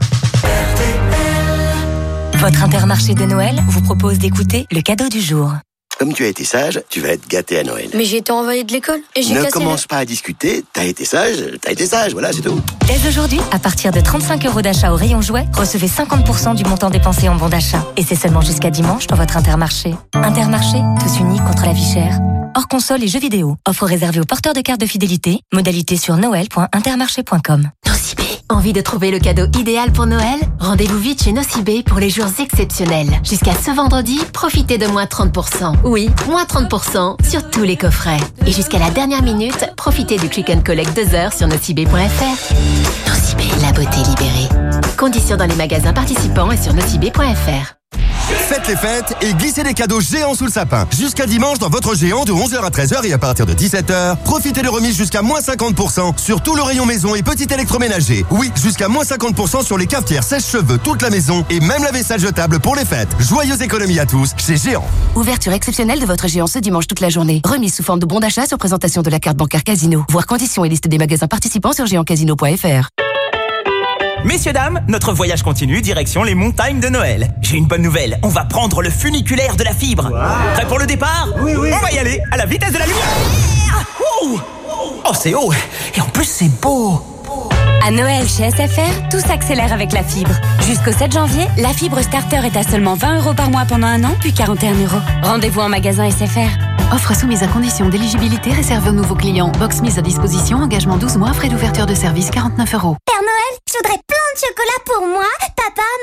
Votre Intermarché de Noël vous propose d'écouter le cadeau du jour. Comme tu as été sage, tu vas être gâté à Noël. Mais j'ai été envoyé de l'école et j'ai Ne cassé commence le... pas à discuter, t'as été sage, t'as été sage, voilà, c'est tout. Dès aujourd'hui, à partir de trente-cinq euros d'achat au rayon jouet, recevez cinquante pour cent du montant dépensé en bon d'achat. Et c'est seulement jusqu'à dimanche dans votre Intermarché. Intermarché, tous unis contre la vie chère. Hors console et jeux vidéo. Offre réservée aux porteurs de cartes de fidélité. Modalité sur noël point intermarché point com. Nocibé. Envie de trouver le cadeau idéal pour Noël ? Rendez-vous vite chez Nocibé pour les jours exceptionnels. Jusqu'à ce vendredi, profitez de moins trente pour cent. Oui, moins trente pour cent sur tous les coffrets. Et jusqu'à la dernière minute, profitez du click and collect deux heures sur nocibé point f r. Nocibé, la beauté libérée. Conditions dans les magasins participants et sur nocibé point f r. Faites les fêtes et glissez des cadeaux géants sous le sapin. Jusqu'à dimanche dans votre géant de onze heures à treize heures et à partir de dix-sept heures, profitez de remises jusqu'à moins cinquante pour cent sur tout le rayon maison et petit électroménager. Oui, jusqu'à moins cinquante pour cent sur les cafetières sèche-cheveux toute la maison et même la vaisselle jetable pour les fêtes. Joyeuse économie à tous chez Géant. Ouverture exceptionnelle de votre géant ce dimanche toute la journée. Remise sous forme de bon d'achat sur présentation de la carte bancaire Casino. Voir conditions et liste des magasins participants sur géant casino point f r. Messieurs, dames, notre voyage continue, direction les montagnes de Noël. J'ai une bonne nouvelle, on va prendre le funiculaire de la fibre. Wow. Prêt pour le départ ? Oui, oui. On va y aller, à la vitesse de la lumière. Oh, oh c'est haut, et en plus c'est beau. À Noël chez S F R, tout s'accélère avec la fibre. Jusqu'au sept janvier, la fibre starter est à seulement vingt euros par mois pendant un an, puis quarante et un euros. Rendez-vous en magasin S F R. Offre soumise à condition d'éligibilité réservée aux nouveaux clients. Box mise à disposition, engagement douze mois, frais d'ouverture de service quarante-neuf euros. Père Noël, je voudrais plein de chocolat pour moi, papa, maman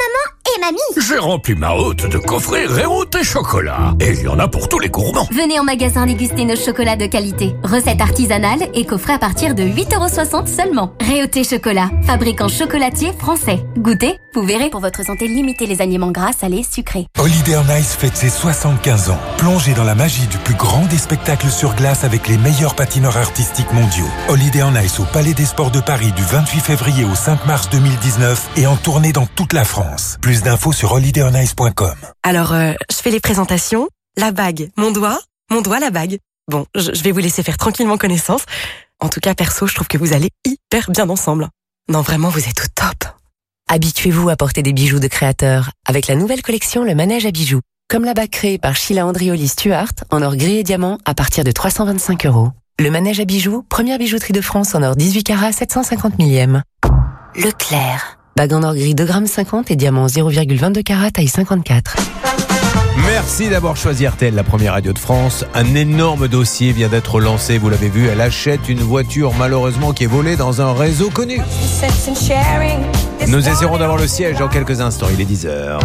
et mamie. J'ai rempli ma hotte de coffrets Réauté chocolat. Et il y en a pour tous les gourmands. Venez en magasin déguster nos chocolats de qualité. Recettes artisanales et coffrets à partir de huit euros soixante seulement. Réauté chocolat, fabricant chocolatier français. Goûtez, vous verrez. Pour votre santé, limitez les aliments gras, salés, sucrés. Holiday on Ice fête ses soixante-quinze ans. Plongez dans la magie du plus grand des spectacles sur glace avec les meilleurs patineurs artistiques mondiaux. Holiday on Ice au Palais des Sports de Paris du vingt-huit février au cinq mars deux mille dix-neuf et en tournée dans toute la France. Plus d'infos sur holiday on ice point com. Alors, euh, je fais les présentations. La bague, mon doigt, mon doigt, la bague. Bon, je, je vais vous laisser faire tranquillement connaissance. En tout cas, perso, je trouve que vous allez hyper bien ensemble. Non, vraiment, vous êtes au top. Habituez-vous à porter des bijoux de créateurs avec la nouvelle collection Le Manège à bijoux. Comme la bague créée par Sheila Andrioli Stuart en or gris et diamant à partir de trois cent vingt-cinq euros. Le Manège à bijoux, première bijouterie de France en or dix-huit carats sept cent cinquante millième. Leclerc. Bague en or gris deux virgule cinquante grammes et diamant zéro virgule vingt-deux carats taille cinquante-quatre. Merci d'avoir choisi R T L, la première radio de France. Un énorme dossier vient d'être lancé, vous l'avez vu, elle achète une voiture malheureusement qui est volée dans un réseau connu. Nous essaierons d'avoir le siège dans quelques instants, il est dix heures.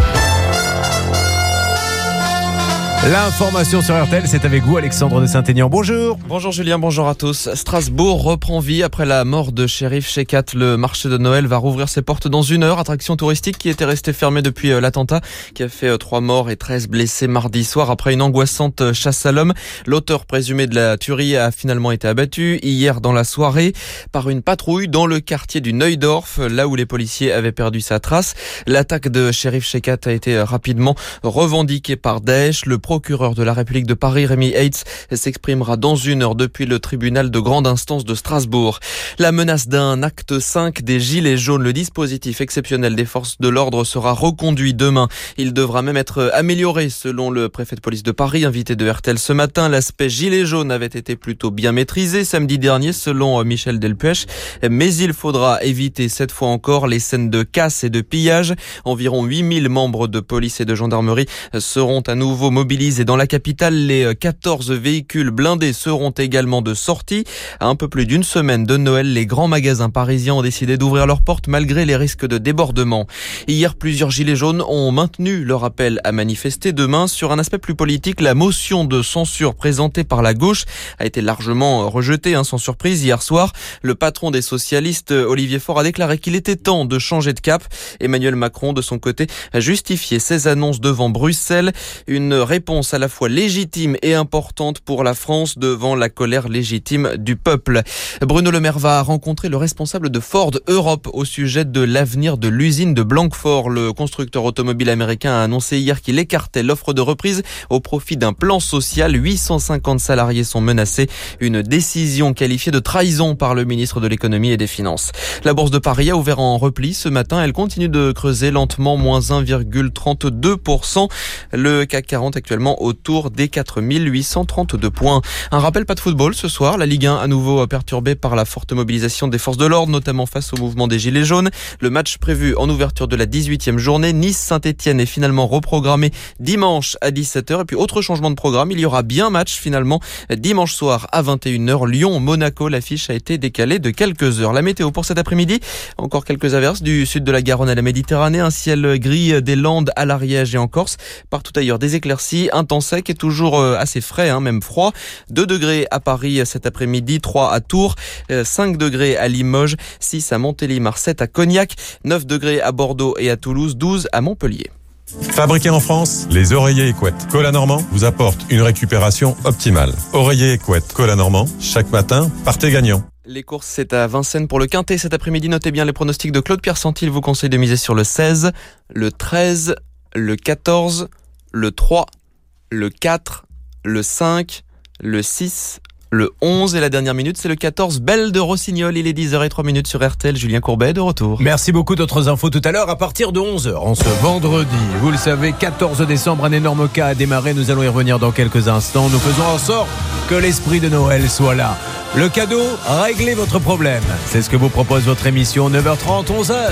L'information sur R T L, c'est avec vous Alexandre de Saint-Aignan. Bonjour. Bonjour Julien, bonjour à tous. Strasbourg reprend vie après la mort de Cherif Shekat. Le marché de Noël va rouvrir ses portes dans une heure. Attraction touristique qui était restée fermée depuis l'attentat qui a fait trois morts et treize blessés mardi soir après une angoissante chasse à l'homme. L'auteur présumé de la tuerie a finalement été abattu hier dans la soirée par une patrouille dans le quartier du Neudorf, là où les policiers avaient perdu sa trace. L'attaque de Cherif Shekat a été rapidement revendiquée par Daesh. Le procureur de la République de Paris, Rémi Heitz, s'exprimera dans une heure depuis le tribunal de grande instance de Strasbourg. La menace d'un acte cinq des Gilets jaunes, le dispositif exceptionnel des forces de l'ordre sera reconduit demain. Il devra même être amélioré selon le préfet de police de Paris, invité de R T L ce matin. L'aspect Gilets jaunes avait été plutôt bien maîtrisé samedi dernier selon Michel Delpech, mais il faudra éviter cette fois encore les scènes de casse et de pillage. Environ huit mille membres de police et de gendarmerie seront à nouveau mobilisés dans la capitale. Les quatorze véhicules blindés seront également de sortie. À un peu plus d'une semaine de Noël, les grands magasins parisiens ont décidé d'ouvrir leurs portes malgré les risques de débordement. Hier, plusieurs gilets jaunes ont maintenu leur appel à manifester. Demain, sur un aspect plus politique, la motion de censure présentée par la gauche a été largement rejetée, hein, sans surprise. Hier soir, le patron des socialistes, Olivier Faure, a déclaré qu'il était temps de changer de cap. Emmanuel Macron, de son côté, a justifié ses annonces devant Bruxelles. Une réponse à la fois légitime et importante pour la France devant la colère légitime du peuple. Bruno Le Maire va rencontrer le responsable de Ford Europe au sujet de l'avenir de l'usine de Blanquefort. Le constructeur automobile américain a annoncé hier qu'il écartait l'offre de reprise au profit d'un plan social. huit cent cinquante salariés sont menacés. Une décision qualifiée de trahison par le ministre de l'économie et des finances. La bourse de Paris a ouvert en repli ce matin. Elle continue de creuser lentement, moins un virgule trente-deux pour cent. Le C A C quarante actuellement autour des quatre mille huit cent trente-deux points. Un rappel, pas de football ce soir. La Ligue un à nouveau perturbée par la forte mobilisation des forces de l'ordre, notamment face au mouvement des Gilets jaunes. Le match prévu en ouverture de la dix-huitième journée, Nice-Saint-Etienne, est finalement reprogrammé dimanche à dix-sept heures. Et puis autre changement de programme, il y aura bien match finalement dimanche soir à vingt et une heures. Lyon-Monaco, l'affiche a été décalée de quelques heures. La météo pour cet après-midi, encore quelques averses du sud de la Garonne à la Méditerranée, un ciel gris des Landes à l'Ariège et en Corse. Partout ailleurs des éclaircies, un temps sec et toujours assez frais, hein, même froid. deux degrés à Paris cet après-midi, trois à Tours, cinq degrés à Limoges, six à Montélimar, sept à Cognac, neuf degrés à Bordeaux et à Toulouse, douze à Montpellier. Fabriqué en France, les oreillers Equette Cola Normand vous apportent une récupération optimale. Oreillers Equette Cola Normand, chaque matin, partez gagnant. Les courses, c'est à Vincennes pour le Quintet cet après-midi. Notez bien les pronostics de Claude Pierre Santil. Il vous conseille de miser sur le seize, le treize, le quatorze, le trois, le quatre, le cinq, le six, le onze et la dernière minute, c'est le quatorze, Belle de Rossignol. Il est dix heures zéro trois sur R T L. Julien Courbet de retour. Merci beaucoup. D'autres infos tout à l'heure à partir de onze heures en ce vendredi. Vous le savez, quatorze décembre, un énorme cas a démarré. Nous allons y revenir dans quelques instants. Nous faisons en sorte que l'esprit de Noël soit là. Le cadeau, réglez votre problème. C'est ce que vous propose votre émission neuf heures trente, onze heures.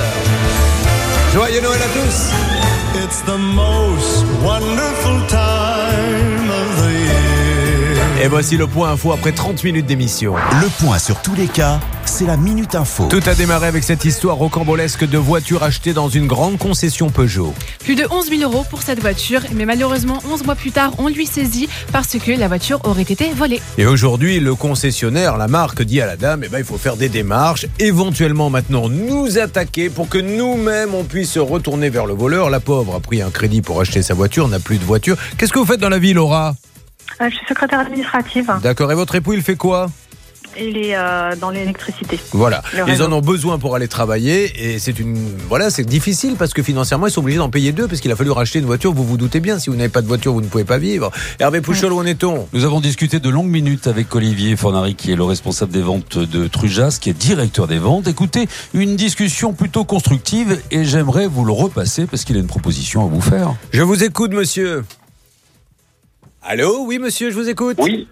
Joyeux Noël à tous. It's the most wonderful time of the year. Et voici le point info après trente minutes d'émission. Le point sur tous les cas c'est la Minute Info. Tout a démarré avec cette histoire rocambolesque de voiture achetée dans une grande concession Peugeot. Plus de onze mille euros pour cette voiture, mais malheureusement, onze mois plus tard, on lui saisit parce que la voiture aurait été volée. Et aujourd'hui, le concessionnaire, la marque, dit à la dame, eh ben, il faut faire des démarches, éventuellement maintenant nous attaquer pour que nous-mêmes on puisse se retourner vers le voleur. La pauvre a pris un crédit pour acheter sa voiture, n'a plus de voiture. Qu'est-ce que vous faites dans la vie, Laura ? Euh, je suis secrétaire administrative. D'accord, et votre époux, il fait quoi ? Il est euh, dans l'électricité. Voilà, ils en ont besoin pour aller travailler et c'est une voilà, c'est difficile parce que financièrement ils sont obligés d'en payer deux parce qu'il a fallu racheter une voiture. Vous vous doutez bien, si vous n'avez pas de voiture, vous ne pouvez pas vivre. Hervé Pouchol, où en est-on ? Nous avons discuté de longues minutes avec Olivier Fornari, qui est le responsable des ventes de Trujas, qui est directeur des ventes. Écoutez, une discussion plutôt constructive et j'aimerais vous le repasser parce qu'il a une proposition à vous faire. Je vous écoute, monsieur. Allô ? Oui, monsieur, je vous écoute. Oui.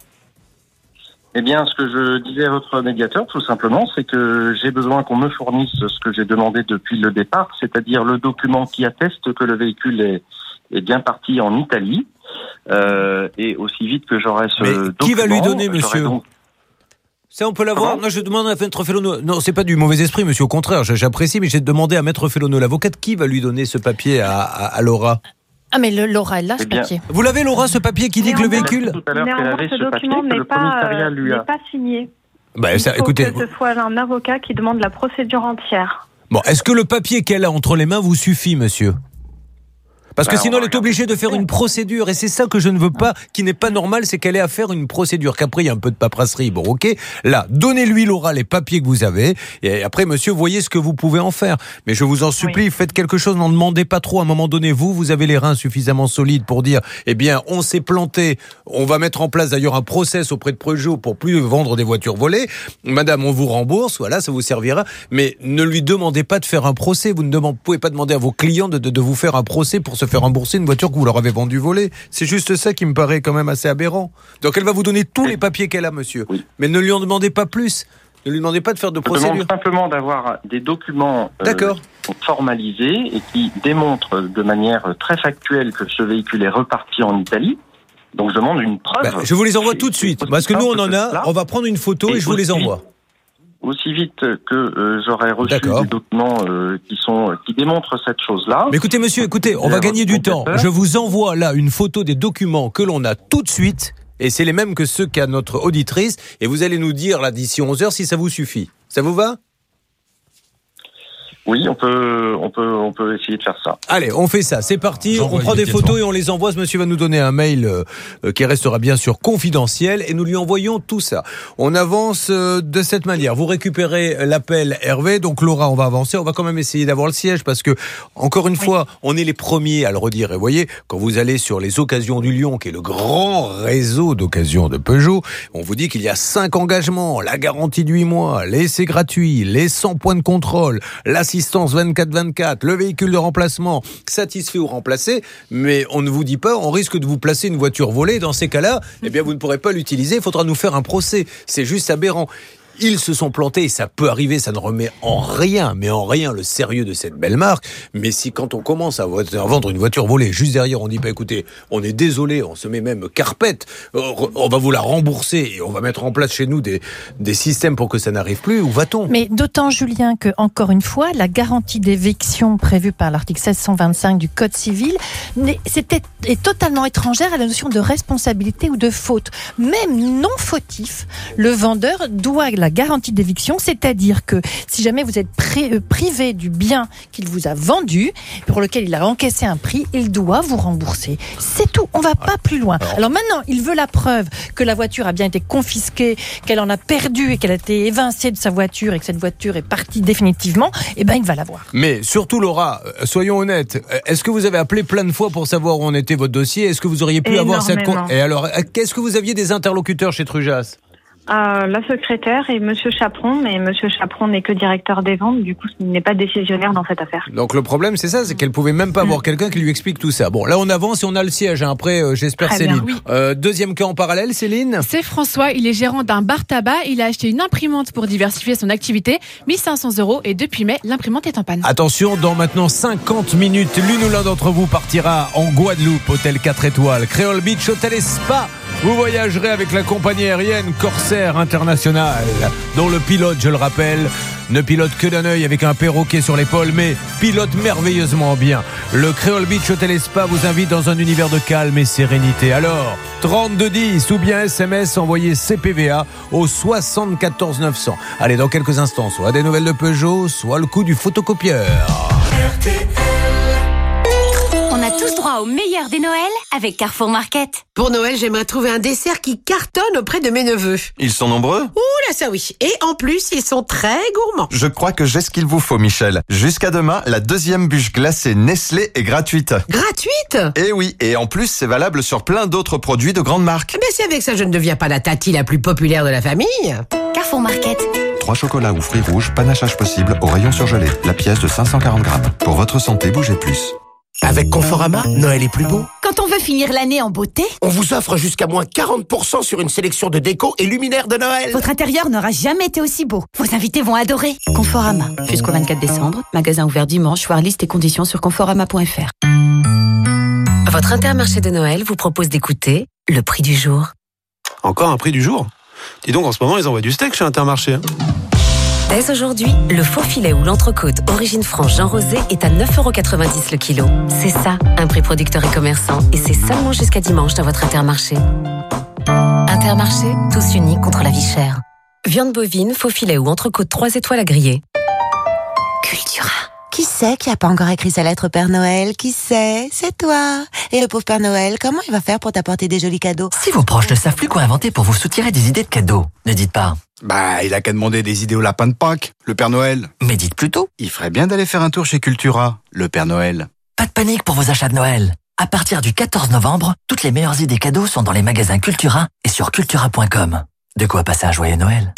Eh bien, ce que je disais à votre médiateur, tout simplement, c'est que j'ai besoin qu'on me fournisse ce que j'ai demandé depuis le départ, c'est-à-dire le document qui atteste que le véhicule est, est bien parti en Italie, euh, et aussi vite que j'aurai ce Mais document... qui va lui donner, monsieur ? donc... Ça, on peut l'avoir ? Non, je demande à Maître Fellono. Non, c'est pas du mauvais esprit, monsieur, au contraire, j'apprécie, mais j'ai demandé à Maître Fellono, l'avocate, qui va lui donner ce papier à, à, à Laura ? Ah mais le, Laura, elle l'a ce papier. Vous l'avez, Laura, ce papier qui dit que le véhicule... Tout à l'heure qu'elle avait ce document n'est pas, n'est pas signé. Bah, Il ça, faut écoutez, que ce soit un avocat qui demande la procédure entière. bon, est-ce que le papier qu'elle a entre les mains vous suffit, monsieur ? Parce que bah, sinon, elle est obligée de faire une procédure. Et c'est ça que je ne veux pas, qui n'est pas normal, c'est qu'elle ait à faire une procédure. Qu'après, il y a un peu de paperasserie. Bon, ok. Là, donnez-lui, Laura, les papiers que vous avez. Et après, monsieur, voyez ce que vous pouvez en faire. Mais je vous en supplie, oui. Faites quelque chose, n'en demandez pas trop. À un moment donné, vous, vous avez les reins suffisamment solides pour dire, eh bien, on s'est planté. On va mettre en place d'ailleurs un process auprès de Peugeot pour plus vendre des voitures volées. Madame, on vous rembourse. Voilà, ça vous servira. Mais ne lui demandez pas de faire un procès. Vous ne demandez, pouvez pas demander à vos clients de, de, de vous faire un procès pour se faire rembourser une voiture que vous leur avez vendue volée. C'est juste ça qui me paraît quand même assez aberrant. Donc elle va vous donner tous les papiers qu'elle a, monsieur. Oui. Mais ne lui en demandez pas plus. Ne lui demandez pas de faire de procédure. Je demande simplement d'avoir des documents euh, formalisés et qui démontrent de manière très factuelle que ce véhicule est reparti en Italie. Donc je demande une preuve. Ben, je vous les envoie tout de suite. Parce que nous, on en a. On va prendre une photo et, et je vous les envoie. Aussi vite que euh, j'aurai reçu D'accord. des documents euh, qui sont qui démontrent cette chose-là. Mais écoutez, monsieur, écoutez, on va gagner du temps. Je vous envoie là une photo des documents que l'on a tout de suite, et c'est les mêmes que ceux qu'a notre auditrice, et vous allez nous dire là d'ici onze heures si ça vous suffit. Ça vous va ? Oui, on peut, on peut, on peut essayer de faire ça. Allez, on fait ça. C'est parti. J'envoie on prend des photos et on les envoie. Ce monsieur va nous donner un mail euh, qui restera bien sûr confidentiel et nous lui envoyons tout ça. On avance euh, de cette manière. Vous récupérez l'appel Hervé. Donc Laura, on va avancer. On va quand même essayer d'avoir le siège parce que encore une oui. fois, on est les premiers à le redire. Et vous voyez, quand vous allez sur les occasions du Lyon, qui est le grand réseau d'occasions de Peugeot, on vous dit qu'il y a cinq engagements, la garantie de huit mois, l'essai gratuit, les cent points de contrôle, l'assistance vingt-quatre vingt-quatre, le véhicule de remplacement satisfait ou remplacé, mais on ne vous dit pas, on risque de vous placer une voiture volée. Dans ces cas-là, eh bien, vous ne pourrez pas l'utiliser, il faudra nous faire un procès. C'est juste aberrant. Ils se sont plantés, et ça peut arriver, ça ne remet en rien, mais en rien le sérieux de cette belle marque. Mais si quand on commence à vendre une voiture volée, juste derrière on dit, bah écoutez, on est désolé, on se met même carpette, on va vous la rembourser et on va mettre en place chez nous des, des systèmes pour que ça n'arrive plus, où va-t-on ? Mais d'autant, Julien, que encore une fois, la garantie d'éviction prévue par l'article seize cent vingt-cinq du Code civil c'était, est totalement étrangère à la notion de responsabilité ou de faute. Même non fautif, le vendeur doit la garantie d'éviction, c'est-à-dire que si jamais vous êtes pré- privé du bien qu'il vous a vendu, pour lequel il a encaissé un prix, il doit vous rembourser. C'est tout, on ne va pas plus loin. Alors maintenant, il veut la preuve que la voiture a bien été confisquée, qu'elle en a perdu et qu'elle a été évincée de sa voiture et que cette voiture est partie définitivement, eh ben il va l'avoir. Mais surtout Laura, soyons honnêtes, est-ce que vous avez appelé plein de fois pour savoir où en était votre dossier ? Est-ce que vous auriez pu avoir cette... Et alors, est-ce que vous aviez des interlocuteurs chez Trujas ? Euh, la secrétaire et Monsieur Chaperon, mais Monsieur Chaperon n'est que directeur des ventes, du coup, il n'est pas décisionnaire dans cette affaire. Donc le problème, c'est ça, c'est qu'elle pouvait même pas avoir mmh. quelqu'un qui lui explique tout ça. Bon, là, on avance et on a le siège. Hein. Après, euh, j'espère Très Céline. Bien, oui. euh, deuxième cas en parallèle, Céline. C'est François. Il est gérant d'un bar tabac. Il a acheté une imprimante pour diversifier son activité, mille cinq cents euros, et depuis mai, l'imprimante est en panne. Attention, dans maintenant cinquante minutes, l'une ou l'un d'entre vous partira en Guadeloupe, hôtel quatre étoiles, Creole Beach, hôtel et spa. Vous voyagerez avec la compagnie aérienne Corsair International, dont le pilote, je le rappelle, ne pilote que d'un œil avec un perroquet sur l'épaule, mais pilote merveilleusement bien. Le Creole Beach Hotel et Spa vous invite dans un univers de calme et sérénité. Alors, trente-deux dix ou bien S M S, envoyez C P V A au soixante-quatorze neuf cents. Allez, dans quelques instants, soit des nouvelles de Peugeot, soit le coup du photocopieur. On a tous droit au meilleur des Noëls avec Carrefour Market. Pour Noël, j'aimerais trouver un dessert qui cartonne auprès de mes neveux. Ils sont nombreux ? Ouh là, ça oui. Et en plus, ils sont très gourmands. Je crois que j'ai ce qu'il vous faut, Michel. Jusqu'à demain, la deuxième bûche glacée Nestlé est gratuite. Gratuite ? Et oui, et en plus, c'est valable sur plein d'autres produits de grandes marques. Eh bien, c'est avec ça je ne deviens pas la tati la plus populaire de la famille. Carrefour Market. Trois chocolats ou fruits rouges, panachage possible au rayon surgelé. La pièce de cinq cent quarante grammes. Pour votre santé, bougez plus. Avec Conforama, Noël est plus beau. Quand on veut finir l'année en beauté, On vous offre jusqu'à moins quarante pour cent sur une sélection de déco et luminaires de Noël. votre intérieur n'aura jamais été aussi beau. Vos invités vont adorer. Conforama. Jusqu'au vingt-quatre décembre. Magasin ouvert dimanche. Voir liste et conditions sur conforama point f r. Votre Intermarché de Noël vous propose d'écouter le prix du jour. Encore un prix du jour ? Dis donc, en ce moment, ils envoient du steak chez Intermarché. Dès aujourd'hui, le faux filet ou l'entrecôte Origine France Jean Rosé est à neuf euros quatre-vingt-dix le kilo. C'est ça, un prix producteur et commerçant. Et c'est seulement jusqu'à dimanche dans votre Intermarché. Intermarché, tous unis contre la vie chère. Viande bovine, faux filet ou entrecôte trois étoiles à griller. Cultura. Qui c'est qui a pas encore écrit sa lettre au Père Noël? Qui c'est? C'est toi. Et le pauvre Père Noël, comment il va faire pour t'apporter des jolis cadeaux? Si vos proches ne savent plus quoi inventer pour vous soutirer des idées de cadeaux, ne dites pas. Bah, il a qu'à demander des idées au lapin de Pâques, le Père Noël. Mais dites plutôt. Il ferait bien d'aller faire un tour chez Cultura, le Père Noël. Pas de panique pour vos achats de Noël. À partir du quatorze novembre, toutes les meilleures idées cadeaux sont dans les magasins Cultura et sur cultura point com. De quoi passer un joyeux Noël.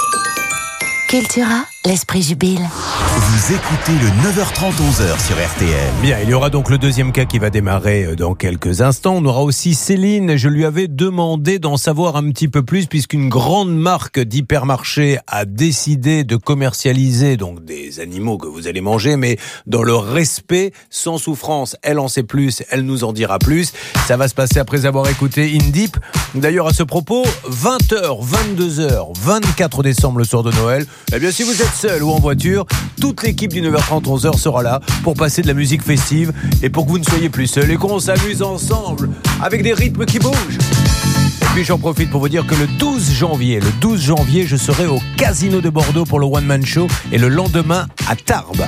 Cultura, l'esprit jubile. Vous écoutez le neuf heures trente, onze heures sur R T L. Bien, il y aura donc le deuxième cas qui va démarrer dans quelques instants. On aura aussi Céline. Je lui avais demandé d'en savoir un petit peu plus puisqu'une grande marque d'hypermarché a décidé de commercialiser donc des animaux que vous allez manger, mais dans le respect, sans souffrance. Elle en sait plus, elle nous en dira plus. Ça va se passer après avoir écouté In Deep. D'ailleurs, à ce propos, vingt heures, vingt-deux heures, vingt-quatre décembre, le soir de Noël. Eh bien, si vous êtes seul ou en voiture, toute l'équipe du neuf heures trente, onze heures sera là pour passer de la musique festive et pour que vous ne soyez plus seul et qu'on s'amuse ensemble avec des rythmes qui bougent. Et puis j'en profite pour vous dire que le douze janvier, le douze janvier, je serai au Casino de Bordeaux pour le One Man Show et le lendemain à Tarbes.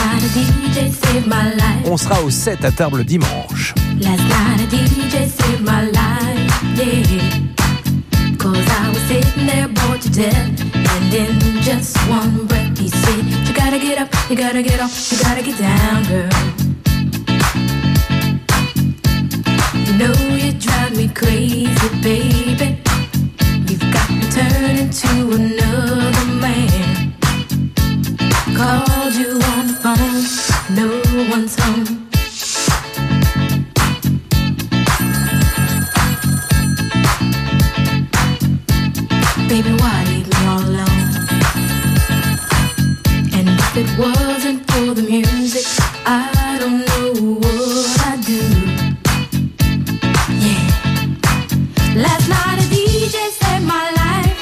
On sera au sept à Tarbes le dimanche. Cause I was sitting there bored to death, and in just one breath he said, you gotta get up, you gotta get off, you gotta get down, girl. You know you drive me crazy, baby. You've got to turn into another man. Called you on the phone, no one's home. Baby, why leave me all alone? And if it wasn't for the music, I don't know what I'd do. Yeah. Last night a D J saved my life.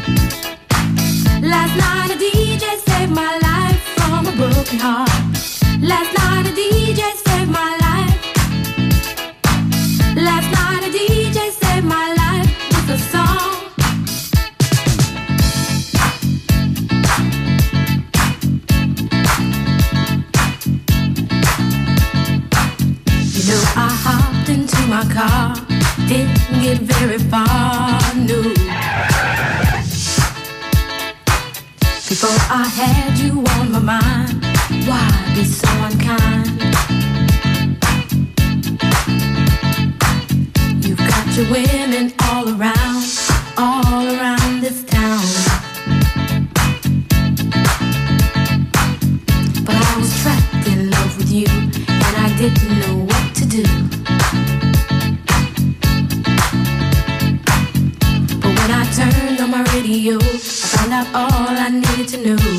Last night a D J saved my life from a broken heart. Last night a D J saved my life. Last night a D J saved my life with a song. I hopped into my car, didn't get very far, no. Before I had you on my mind, why be so unkind? You've got your women all around, all around this town. But I was trapped in love with you, and I didn't know what to do. But when I turned on my radio, I found out all I needed to know.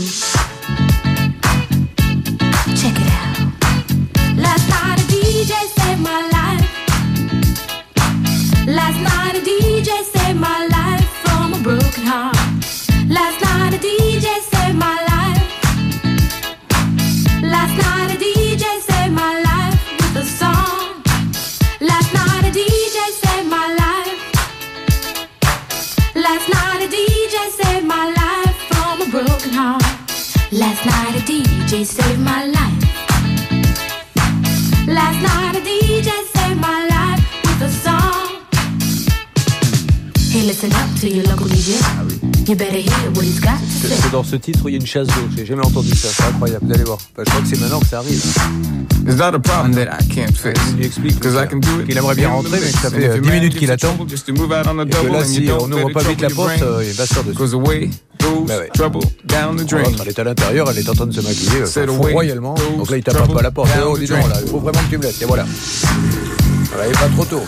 Check it out. Last night a D J saved my life. Last night night a D J saved my life from a broken heart. Last night a D J saved my life. Last night a D J saved my life with a song. Last night a D J saved my life. Last night a D J saved my life from a broken heart. Last night a D J saved my life. Last night a D J saved my life with a song. Hey, listen up to your local D J. You better hear what he's got to say. Parce que dans ce titre, il y a une chasse d'eau. J'ai jamais entendu ça. C'est incroyable. Vous allez voir. Enfin, je crois que c'est maintenant que ça arrive. It's not a problem that I can't fix. Il explique Because I can do it. qu'il aimerait bien rentrer, mais que ça fait dix minutes qu'il attend. Et que là, si on n'ouvre pas vite la porte, il va sortir dessus. Bah ouais. L'autre, elle est à l'intérieur, elle est en train de se maquiller, enfin, royalement. Donc là, il tape pas la porte. Oh, dis donc, là, il faut vraiment que tu me laisses. Et voilà. Voilà, il est pas trop tôt.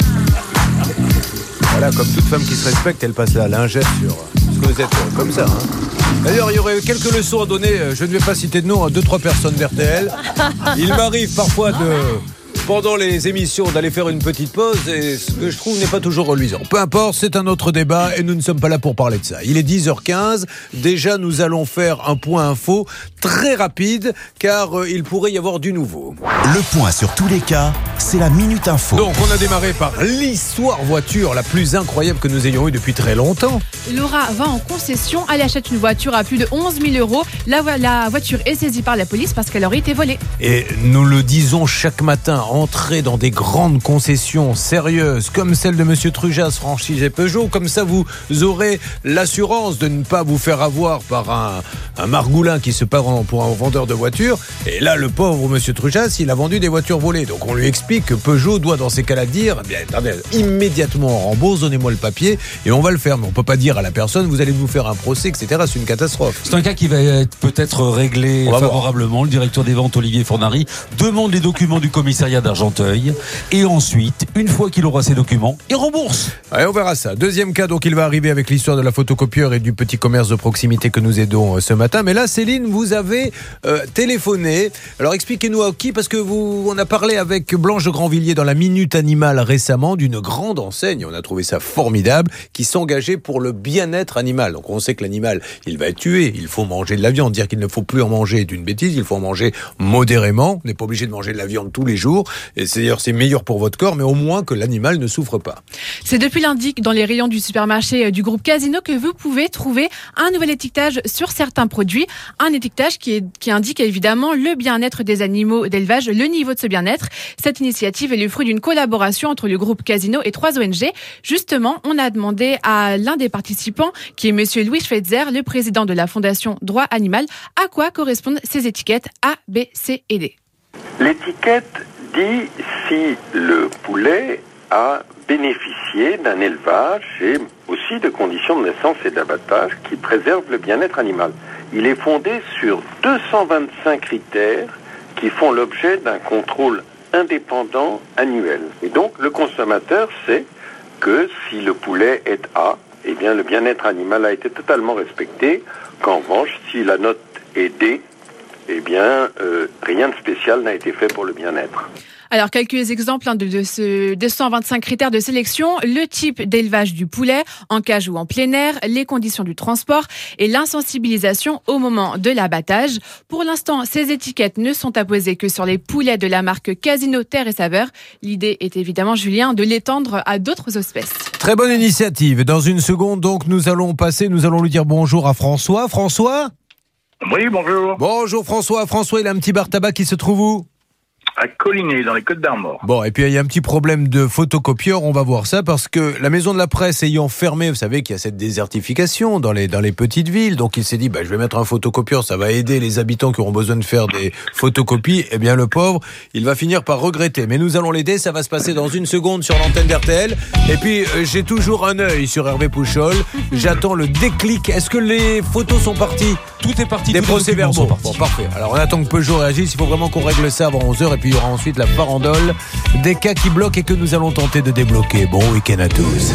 Voilà, comme toute femme qui se respecte, elle passe la lingette sur ce que vous êtes comme ça. Hein. D'ailleurs, il y aurait quelques leçons à donner. Je ne vais pas citer de nom à deux, trois personnes d'R T L. Il m'arrive parfois de... pendant les émissions d'aller faire une petite pause et ce que je trouve n'est pas toujours reluisant. Peu importe, c'est un autre débat et nous ne sommes pas là pour parler de ça. Il est dix heures quinze, déjà nous allons faire un point info très rapide car euh, il pourrait y avoir du nouveau. Le point sur tous les cas, c'est la Minute Info. Donc on a démarré par l'histoire voiture la plus incroyable que nous ayons eue depuis très longtemps. Laura va en concession, elle achète une voiture à plus de onze mille euros. La, vo- la voiture est saisie par la police parce qu'elle aurait été volée. Et nous le disons chaque matin, entrer dans des grandes concessions sérieuses comme celle de Monsieur Trujas, Franchise et Peugeot, comme ça vous aurez l'assurance de ne pas vous faire avoir par un, un margoulin qui se part en, pour un vendeur de voitures. Et là, le pauvre Monsieur Trujas, il a vendu des voitures volées. Donc on lui explique que Peugeot doit dans ces cas-là dire, eh bien, attendez, immédiatement on rembourse, donnez-moi le papier et on va le faire. Mais on peut pas dire à la personne, vous allez vous faire un procès, et cetera. C'est une catastrophe. C'est un cas qui va être peut-être réglé favorablement. Voir. Le directeur des ventes, Olivier Fornari, demande les documents du commissariat d'Argenteuil et ensuite, une fois qu'il aura ces documents, il rembourse. Ouais, on verra ça. Deuxième cas, donc il va arriver avec l'histoire de la photocopieur et du petit commerce de proximité que nous aidons euh, ce matin. Mais là, Céline, vous avez euh, téléphoné. Alors expliquez-nous à qui, parce que vous, on a parlé avec Blanche de Grandvilliers dans la Minute Animale récemment d'une grande enseigne. On a trouvé ça formidable, qui s'engageait pour le bien-être animal. Donc on sait que l'animal, il va être tué. Il faut manger de la viande. Dire qu'il ne faut plus en manger est une bêtise. Il faut en manger modérément. On n'est pas obligé de manger de la viande tous les jours. Et c'est d'ailleurs c'est meilleur pour votre corps, mais au moins que l'animal ne souffre pas. C'est depuis lundi que dans les rayons du supermarché du groupe Casino que vous pouvez trouver un nouvel étiquetage sur certains produits. Un étiquetage qui, est, qui indique évidemment le bien-être des animaux d'élevage, le niveau de ce bien-être. Cette initiative est le fruit d'une collaboration entre le groupe Casino et trois O N G. Justement, on a demandé à l'un des participants, qui est monsieur Louis Schweitzer, le président de la Fondation Droit Animal, à quoi correspondent ces étiquettes A, B, C et D. L'étiquette dit si le poulet a bénéficié d'un élevage et aussi de conditions de naissance et d'abattage qui préservent le bien-être animal. Il est fondé sur deux cent vingt-cinq critères qui font l'objet d'un contrôle indépendant annuel. Et donc le consommateur sait que si le poulet est A, eh bien le bien-être animal a été totalement respecté, qu'en revanche, si la note est D, eh bien, euh, rien de spécial n'a été fait pour le bien-être. Alors, quelques exemples hein, de, de ce deux cent vingt-cinq critères de sélection. Le type d'élevage du poulet, en cage ou en plein air, les conditions du transport et l'insensibilisation au moment de l'abattage. Pour l'instant, ces étiquettes ne sont apposées que sur les poulets de la marque Casino Terre et Saveur. L'idée est évidemment, Julien, de l'étendre à d'autres espèces. Très bonne initiative. Dans une seconde, donc, nous allons passer, nous allons lui dire bonjour à François. François ? Oui, bonjour. Bonjour François. François, il a un petit bar tabac qui se trouve où ? À Colligny, dans les Côtes d'Armor. Bon, et puis il y a un petit problème de photocopieur, on va voir ça, parce que la maison de la presse ayant fermé, vous savez qu'il y a cette désertification dans les, dans les petites villes, donc il s'est dit, bah, je vais mettre un photocopieur, ça va aider les habitants qui auront besoin de faire des photocopies. Eh bien, le pauvre, il va finir par regretter. Mais nous allons l'aider, ça va se passer dans une seconde sur l'antenne d'R T L. Et puis, euh, j'ai toujours un œil sur Hervé Pouchol. J'attends le déclic. Est-ce que les photos sont parties ? Tout est parti. Des procès-verbaux. Bon, parfait. Alors, on attend que Peugeot réagisse. Il faut vraiment qu'on règle ça avant onze heures. Et puis, il y aura ensuite la farandole des cas qui bloquent et que nous allons tenter de débloquer. Bon week-end à tous.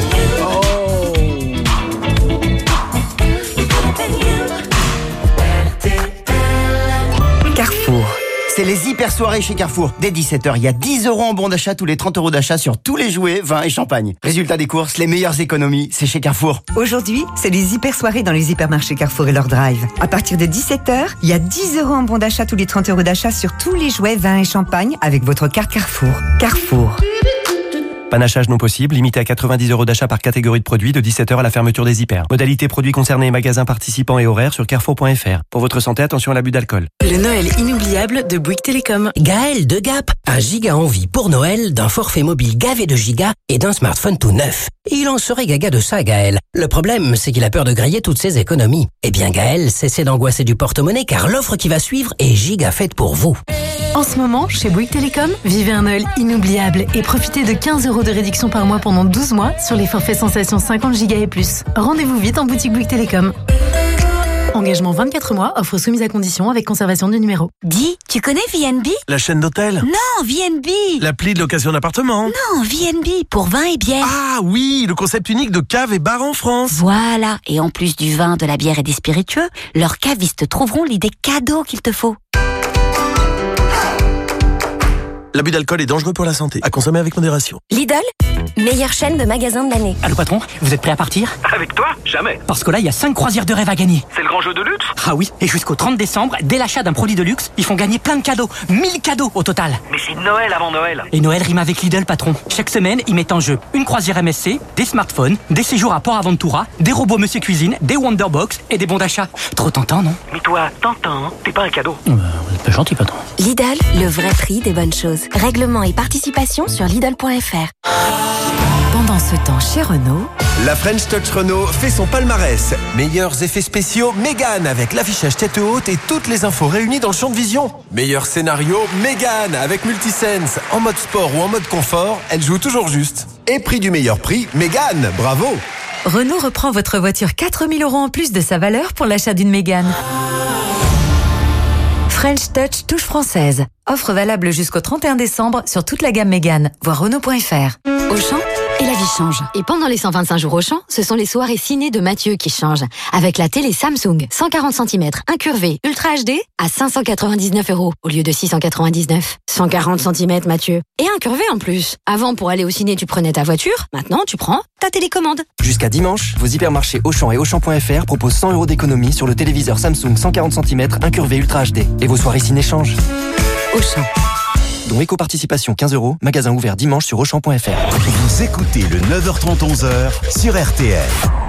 Oh. Carrefour. c'est les hyper soirées chez Carrefour. Dès dix-sept heures, il y a dix euros en bon d'achat tous les trente euros d'achat sur tous les jouets, vins et champagne. Résultat des courses, les meilleures économies, c'est chez Carrefour. Aujourd'hui, c'est les hyper soirées dans les hypermarchés Carrefour et leur drive. À partir de dix-sept heures, il y a dix euros en bon d'achat tous les trente euros d'achat sur tous les jouets, vins et champagne avec votre carte Carrefour. Carrefour. Panachage non possible, limité à quatre-vingt-dix euros d'achat par catégorie de produits de dix-sept heures à la fermeture des hyper. Modalité produits concernés, magasins participants et horaires sur carrefour point f r. Pour votre santé, attention à l'abus d'alcool. Le Noël inoubliable de Bouygues Télécom. Gaël de Gap a giga envie pour Noël d'un forfait mobile gavé de gigas et d'un smartphone tout neuf. Et il en serait gaga de ça, Gaël. Le problème, c'est qu'il a peur de griller toutes ses économies. Eh bien, Gaël, cessez d'angoisser du porte-monnaie car l'offre qui va suivre est giga faite pour vous. En ce moment, chez Bouygues Télécom, vivez un Noël inoubliable et profitez de quinze euros de réduction par mois pendant douze mois sur les forfaits Sensation cinquante gigas et plus. Rendez-vous vite en boutique Bouygues Télécom. Engagement vingt-quatre mois, offre soumise à condition avec conservation du numéro. Dis, tu connais V N B? La chaîne d'hôtel? Non, V N B. L'appli de location d'appartement? Non, V N B, pour vin et bière. Ah oui, le concept unique de cave et bar en France. Voilà, et en plus du vin, de la bière et des spiritueux, leurs cavistes trouveront l'idée cadeau qu'il te faut. L'abus d'alcool est dangereux pour la santé. À consommer avec modération. Lidl, meilleure chaîne de magasins de l'année. Allô patron, vous êtes prêt à partir? Avec toi? Jamais. Parce que là, il y a cinq croisières de rêve à gagner. C'est le grand jeu de luxe? Ah oui, et jusqu'au trente décembre, dès l'achat d'un produit de luxe, ils font gagner plein de cadeaux. mille cadeaux au total. Mais c'est Noël avant Noël. Et Noël rime avec Lidl, patron. Chaque semaine, ils mettent en jeu une croisière M S C, des smartphones, des séjours à Port Aventura, des robots Monsieur Cuisine, des Wonderbox et des bons d'achat. Trop tentant, non? Mais toi, t'entends, hein? T'es pas un cadeau. Euh, vous êtes pas gentil, patron. Lidl, le vrai prix des bonnes choses. Règlement et participation sur Lidl point f r. Pendant ce temps, chez Renault... La French Touch Renault fait son palmarès. Meilleurs effets spéciaux, Mégane avec l'affichage tête haute et toutes les infos réunies dans le champ de vision. Meilleur scénario, Mégane avec Multisense. En mode sport ou en mode confort, elle joue toujours juste. Et prix du meilleur prix, Mégane, bravo. Renault reprend votre voiture quatre mille euros en plus de sa valeur pour l'achat d'une Mégane. French Touch touche française. Offre valable jusqu'au trente et un décembre sur toute la gamme Mégane. Voir Renault point f r. Auchan, et la vie change. Et pendant les cent vingt-cinq jours Auchan, ce sont les soirées ciné de Mathieu qui changent. Avec la télé Samsung, cent quarante centimètres, incurvée, Ultra H D, à cinq cent quatre-vingt-dix-neuf euros, au lieu de six cent quatre-vingt-dix-neuf. cent quarante centimètres, Mathieu. Et incurvée en plus. Avant, pour aller au ciné, tu prenais ta voiture. Maintenant, tu prends ta télécommande. Jusqu'à dimanche, vos hypermarchés Auchan et Auchan point f r proposent cent euros d'économie sur le téléviseur Samsung cent quarante centimètres, incurvé Ultra H D. Et vos soirées ciné changent. Auchan. Dont éco-participation quinze euros, magasin ouvert dimanche sur Auchan point f r. Vous écoutez le neuf heures trente, onze heures sur R T L.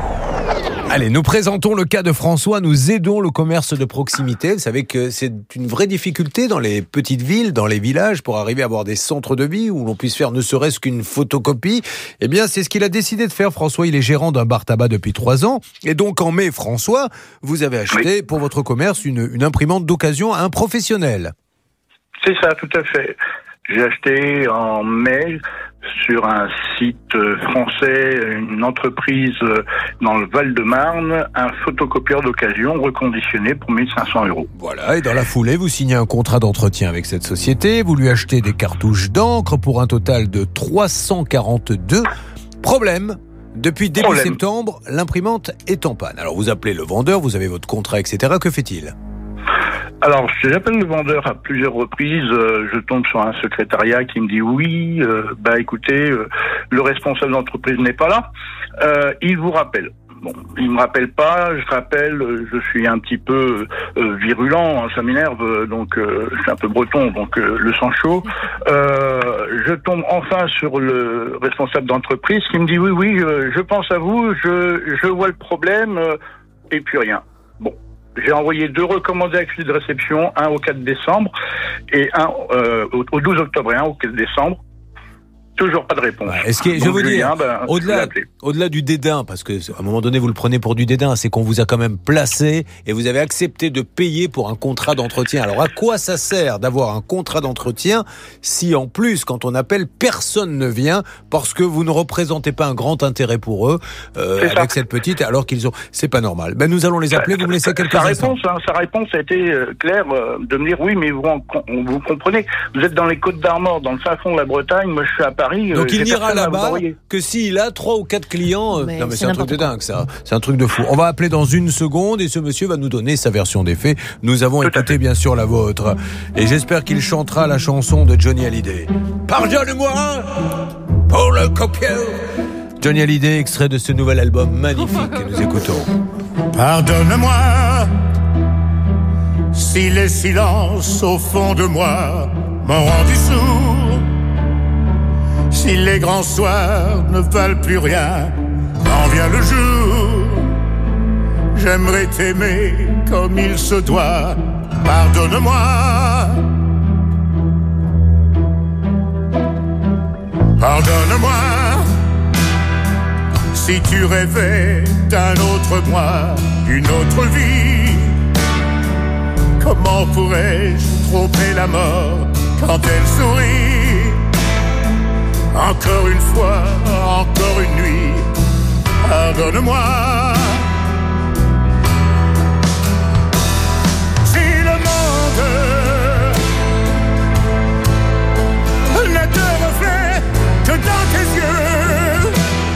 Allez, nous présentons le cas de François, nous aidons le commerce de proximité. Vous savez que c'est une vraie difficulté dans les petites villes, dans les villages, pour arriver à avoir des centres de vie où l'on puisse faire ne serait-ce qu'une photocopie. Eh bien, c'est ce qu'il a décidé de faire. François, il est gérant d'un bar tabac depuis trois ans. Et donc, en mai, François, vous avez acheté oui. pour votre commerce une, une imprimante d'occasion à un professionnel. C'est ça, tout à fait. J'ai acheté en mai sur un site français, une entreprise dans le Val-de-Marne, un photocopieur d'occasion reconditionné pour mille cinq cents euros. Voilà, et dans la foulée, vous signez un contrat d'entretien avec cette société, vous lui achetez des cartouches d'encre pour un total de trois cent quarante-deux. Problème, depuis début Problème. septembre, l'imprimante est en panne. Alors vous appelez le vendeur, vous avez votre contrat, et cetera. Que fait-il ? Alors, j'appelle le vendeur à plusieurs reprises, euh, je tombe sur un secrétariat qui me dit oui, euh, bah écoutez, euh, le responsable d'entreprise n'est pas là, euh, il vous rappelle. Bon, il me rappelle pas, je rappelle, je suis un petit peu euh, virulent, hein, ça m'énerve, donc euh, je suis un peu breton, donc euh, le sang chaud. Euh, je tombe enfin sur le responsable d'entreprise qui me dit oui, oui, euh, je pense à vous, je, je vois le problème, euh, et puis rien. Bon. J'ai envoyé deux recommandés accusés de réception, un au quatre décembre et un euh, au douze octobre et un au quatre décembre. Toujours pas de réponse. Ouais, est-ce que, je veux dire, ben, au-delà, au-delà du dédain, parce que à un moment donné vous le prenez pour du dédain, c'est qu'on vous a quand même placé et vous avez accepté de payer pour un contrat d'entretien. Alors à quoi ça sert d'avoir un contrat d'entretien si en plus quand on appelle personne ne vient parce que vous ne représentez pas un grand intérêt pour eux euh, avec ça. Cette petite, alors qu'ils ont, c'est pas normal. Ben nous allons les appeler. Vous me laissez quelques sa instants. Réponse, hein, sa réponse a été euh, claire euh, de me dire oui, mais vous, vous comprenez, vous êtes dans les Côtes d'Armor, dans le fin fond de la Bretagne. Moi je suis à Paris. Paris. Donc euh, il j'ai n'ira personne à vous là-bas envoyer. que s'il a trois ou quatre clients. Mais non mais c'est c'est un truc de n'importe dingue ça. C'est un truc de fou. On va appeler dans une seconde et ce monsieur va nous donner sa version des faits. Nous avons écouté bien sûr la vôtre. Et j'espère qu'il chantera la chanson de Johnny Hallyday. Pardonne-moi pour le copieur. Johnny Hallyday, extrait de ce nouvel album magnifique que nous écoutons. Pardonne-moi si les silences au fond de moi m'ont rendu sourd, si les grands soirs ne valent plus rien quand vient le jour. J'aimerais t'aimer comme il se doit. Pardonne-moi. Pardonne-moi si tu rêvais d'un autre moi, d'une autre vie. Comment pourrais-je tromper la mort quand elle sourit? Encore une fois, encore une nuit, pardonne-moi. Si le monde n'a de reflet que dans tes yeux,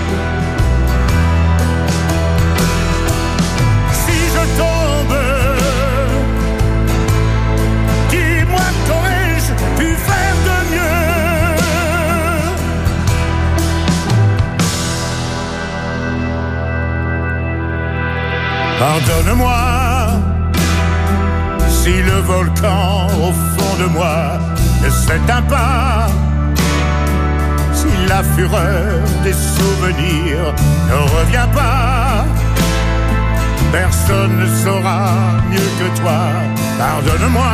si je tombe, dis-moi qu'aurais-je pu faire de mieux? Pardonne-moi si le volcan au fond de moi ne s'éteint pas, si la fureur des souvenirs ne revient pas. Personne ne saura mieux que toi. Pardonne-moi.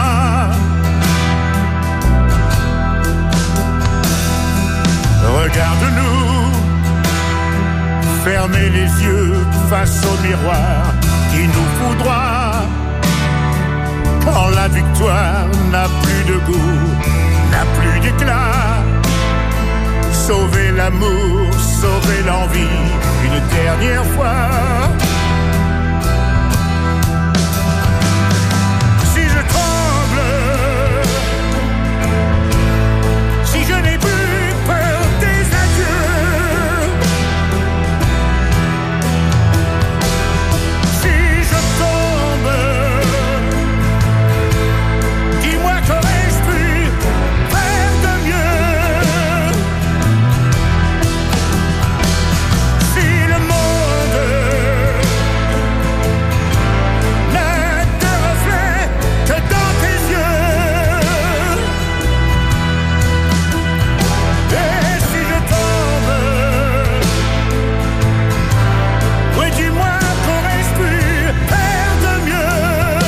Regarde-nous, fermez les yeux face au miroir qui nous foudroie. Quand la victoire n'a plus de goût, n'a plus d'éclat, sauvez l'amour, sauvez l'envie une dernière fois. Si je tremble, si je n'ai plus peur des adieux, si je tombe, dis-moi qu'aurais-je pu faire de mieux? Si le monde n'a de reflet que dans tes yeux, et si je tombe, oui, dis-moi qu'aurais-je pu faire de mieux?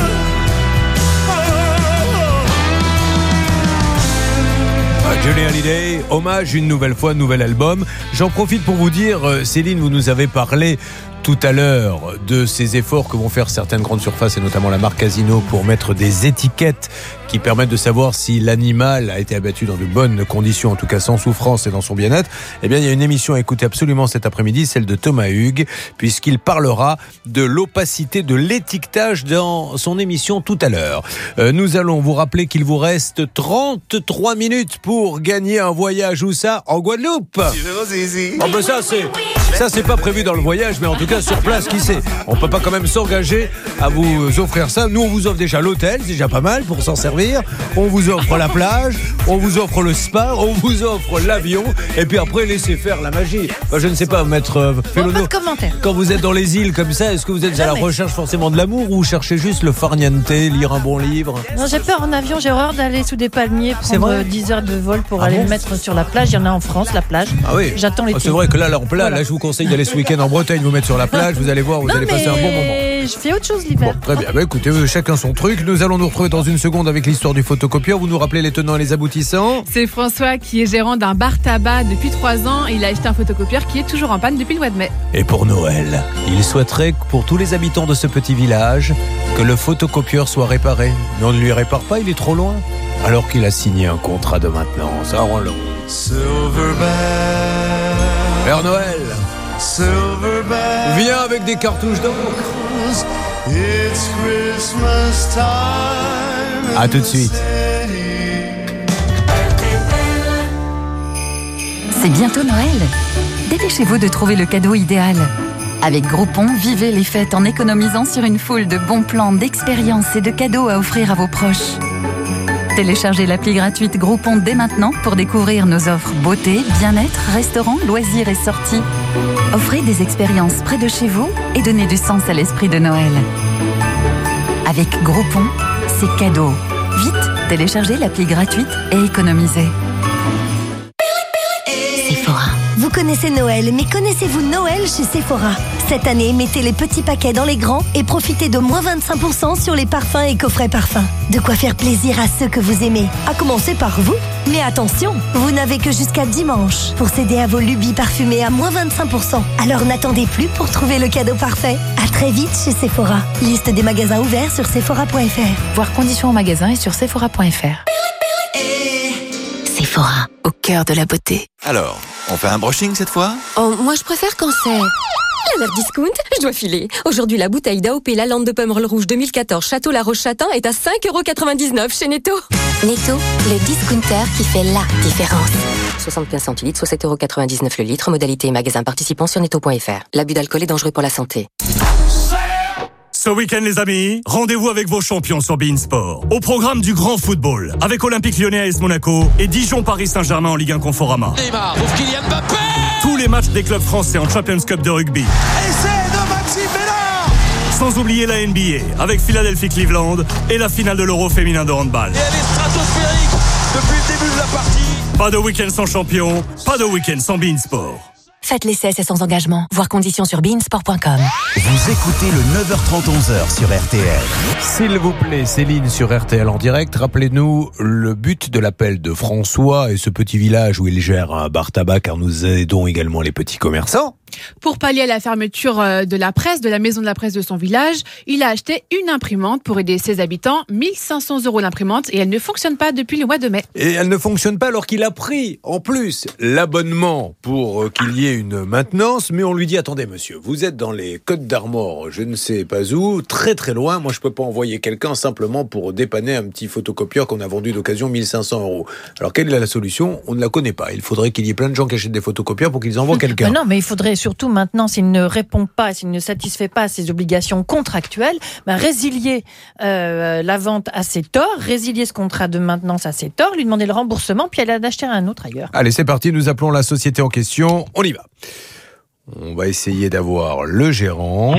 Ah, Johnny Hallyday, hommage une nouvelle fois, nouvel album. J'en profite pour vous dire, euh, Céline, vous nous avez parlé tout à l'heure de ces efforts que vont faire certaines grandes surfaces et notamment la marque Casino pour mettre des étiquettes qui permettent de savoir si l'animal a été abattu dans de bonnes conditions, en tout cas sans souffrance et dans son bien-être. Eh bien, il y a une émission à écouter absolument cet après-midi, celle de Thomas Hugues, puisqu'il parlera de l'opacité de l'étiquetage dans son émission tout à l'heure. Euh, nous allons vous rappeler qu'il vous reste trente-trois minutes pour gagner un voyage, où ça? En Guadeloupe. Oh ben ça c'est ça c'est pas prévu dans le voyage, mais en tout cas sur place, qui sait? On peut pas quand même s'engager à vous offrir ça. Nous on vous offre déjà l'hôtel, c'est déjà pas mal pour s'en servir. On vous offre la plage, on vous offre le spa, on vous offre l'avion, et puis après laissez faire la magie. Enfin, je ne sais pas, maître euh, Félono, Bon, pas de commentaire. quand vous êtes dans les îles comme ça, est-ce que vous êtes à la Jamais. recherche forcément de l'amour, ou vous cherchez juste le farniente, lire un bon livre? Non, j'ai peur en avion, j'ai horreur d'aller sous des palmiers, C'est prendre vrai euh, dix heures de vol pour Ah aller bon me mettre sur la plage. Il y en a en France, la plage. Ah oui. J'attends l'été. Ah, c'est vrai que là, là, là, Voilà. là, je vous conseille d'aller ce week-end en Bretagne, vous mettre sur la plage, vous allez voir, vous Non, allez passer un bon moment. mais je fais autre chose l'hiver. Très bien, bah écoutez, euh, chacun son truc. Nous allons nous retrouver dans une seconde avec l'histoire du photocopieur. Vous nous rappelez les tenants et les aboutissants? C'est François qui est gérant d'un bar tabac depuis trois ans. Il a acheté un photocopieur qui est toujours en panne depuis le mois de mai. Et pour Noël, il souhaiterait que pour tous les habitants de ce petit village, que le photocopieur soit réparé. Mais on ne lui répare pas, il est trop loin. Alors qu'il a signé un contrat de maintenance. Ça rend long. Père Noël, viens avec des cartouches d'encre. A tout de suite. C'est bientôt Noël. Dépêchez-vous de trouver le cadeau idéal. Avec Groupon, vivez les fêtes en économisant sur une foule de bons plans, d'expériences et de cadeaux à offrir à vos proches. Téléchargez l'appli gratuite Groupon dès maintenant pour découvrir nos offres beauté, bien-être, restaurants, loisirs et sorties. Offrez des expériences près de chez vous et donnez du sens à l'esprit de Noël. Avec Groupon, c'est cadeau. Vite, téléchargez l'appli gratuite et économisez. Sephora. Vous connaissez Noël, mais connaissez-vous Noël chez Sephora? Cette année, mettez les petits paquets dans les grands et profitez de moins vingt-cinq pour cent sur les parfums et coffrets parfums. De quoi faire plaisir à ceux que vous aimez, à commencer par vous. Mais attention, vous n'avez que jusqu'à dimanche pour céder à vos lubies parfumées à moins vingt-cinq pour cent. Alors n'attendez plus pour trouver le cadeau parfait. À très vite chez Sephora. Liste des magasins ouverts sur sephora point f r. Voir conditions en magasin et sur sephora point f r. Sephora, au cœur de la beauté. Alors, on fait un brushing cette fois? Oh, moi je préfère quand c'est... La neuf discount, je dois filer. Aujourd'hui, la bouteille d'A O P La Lande de Pomerol Rouge deux mille quatorze Château La Roche-Châtain est à cinq euros quatre-vingt-dix-neuf chez Netto. Netto, le discounter qui fait la différence. soixante-quinze centilitres, soit sept euros quatre-vingt-dix-neuf le litre. Modalité et magasin participant sur netto point f r. L'abus d'alcool est dangereux pour la santé. Ce week-end, les amis, rendez-vous avec vos champions sur beIN Sport. Au programme du grand football, avec Olympique Lyonnais A S Monaco et Dijon-Paris Saint-Germain en Ligue un Conforama. Neymar, pour Kylian Mbappé. Tous les matchs des clubs français en Champions Cup de rugby. Essai de Maxime Bellard. Sans oublier la N B A, avec Philadelphie Cleveland et la finale de l'Euro féminin de handball. Et elle est stratosphérique depuis le début de la partie. Pas de week-end sans champion, pas de week-end sans beIN Sport. Faites l'essai, c'est sans engagement. Voir conditions sur bein sport point com. Vous écoutez le neuf heures trente onze heures sur R T L. S'il vous plaît, Céline sur R T L en direct. Rappelez-nous le but de l'appel de François et ce petit village où il gère un bar tabac, car nous aidons également les petits commerçants. Pour pallier à la fermeture de la presse, de la maison de la presse de son village, il a acheté une imprimante pour aider ses habitants. mille cinq cents euros l'imprimante et elle ne fonctionne pas depuis le mois de mai. Et elle ne fonctionne pas alors qu'il a pris en plus l'abonnement pour qu'il y ait une maintenance. Mais on lui dit, attendez monsieur, vous êtes dans les Côtes d'Armor, je ne sais pas où, très très loin. Moi je peux pas envoyer quelqu'un simplement pour dépanner un petit photocopieur qu'on a vendu d'occasion mille cinq cents euros. Alors quelle est la solution? On ne la connaît pas. Il faudrait qu'il y ait plein de gens qui achètent des photocopieurs pour qu'ils envoient quelqu'un. Non, mais il faudrait surtout maintenant, s'il ne répond pas, s'il ne satisfait pas à ses obligations contractuelles, ben résilier euh, la vente à ses torts, résilier ce contrat de maintenance à ses torts, lui demander le remboursement, puis aller en acheter un autre ailleurs. Allez, c'est parti, nous appelons la société en question. On y va. On va essayer d'avoir le gérant.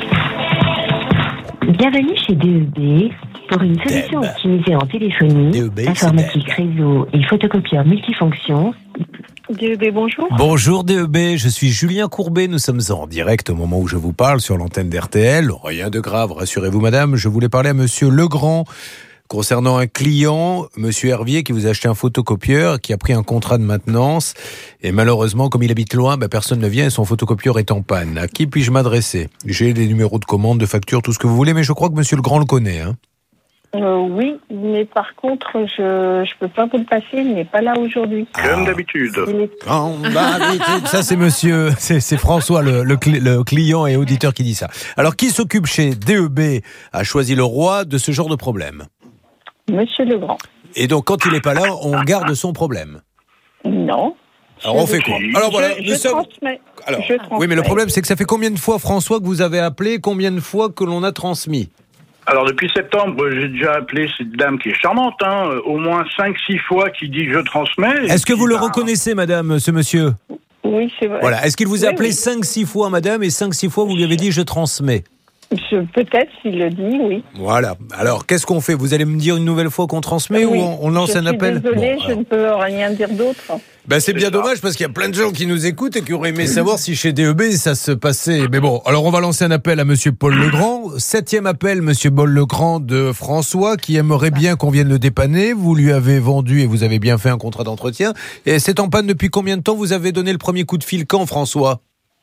Bienvenue chez D E B. Pour une solution Deb. optimisée en téléphonie, D E B, informatique réseau et photocopieur multifonction. D E B, bonjour. Bonjour D E B, je suis Julien Courbet. Nous sommes en direct au moment où je vous parle sur l'antenne d'R T L. Rien de grave, rassurez-vous madame. Je voulais parler à monsieur Legrand concernant un client, monsieur Hervier, qui vous a acheté un photocopieur, qui a pris un contrat de maintenance. Et malheureusement, comme il habite loin, ben personne ne vient et son photocopieur est en panne. À qui puis-je m'adresser? J'ai des numéros de commande, de facture, tout ce que vous voulez, mais je crois que monsieur Legrand le connaît, hein. Euh, oui, mais par contre, je je peux pas vous le passer, il n'est pas là aujourd'hui. Comme d'habitude. Comme d'habitude. Ça, c'est monsieur, c'est, c'est François, le, le, cl- le client et auditeur qui dit ça. Alors, qui s'occupe chez D E B, a choisi le roi de ce genre de problème? Monsieur Legrand. Et donc, quand il n'est pas là, on garde son problème? Non. Alors, on fait quoi? Alors, voilà, je, nous je sommes... transmets. Alors, je transmets. oui, mais le problème, c'est que ça fait combien de fois, François, que vous avez appelé? Combien de fois que l'on a transmis? Alors, depuis septembre, j'ai déjà appelé cette dame qui est charmante, hein, au moins cinq six fois qui dit « je transmets ». Est-ce que vous le reconnaissez, madame, ce monsieur? Oui, c'est vrai. Voilà. Est-ce qu'il vous a oui, appelé oui. cinq six fois, madame, et cinq six fois, vous lui avez dit « je transmets ». Je, peut-être, s'il le dit, oui. Voilà. Alors, qu'est-ce qu'on fait? Vous allez me dire une nouvelle fois qu'on transmet oui. ou on, on lance je un appel? Je suis désolée, bon, je ne peux rien dire d'autre. Ben c'est bien dommage parce qu'il y a plein de gens qui nous écoutent et qui auraient aimé savoir si chez D E B ça se passait. Mais bon, alors on va lancer un appel à monsieur Paul Legrand. Septième appel, monsieur Paul Legrand de François qui aimerait bien qu'on vienne le dépanner. Vous lui avez vendu et vous avez bien fait un contrat d'entretien. Et c'est en panne depuis combien de temps? Vous avez donné le premier coup de fil quand, François?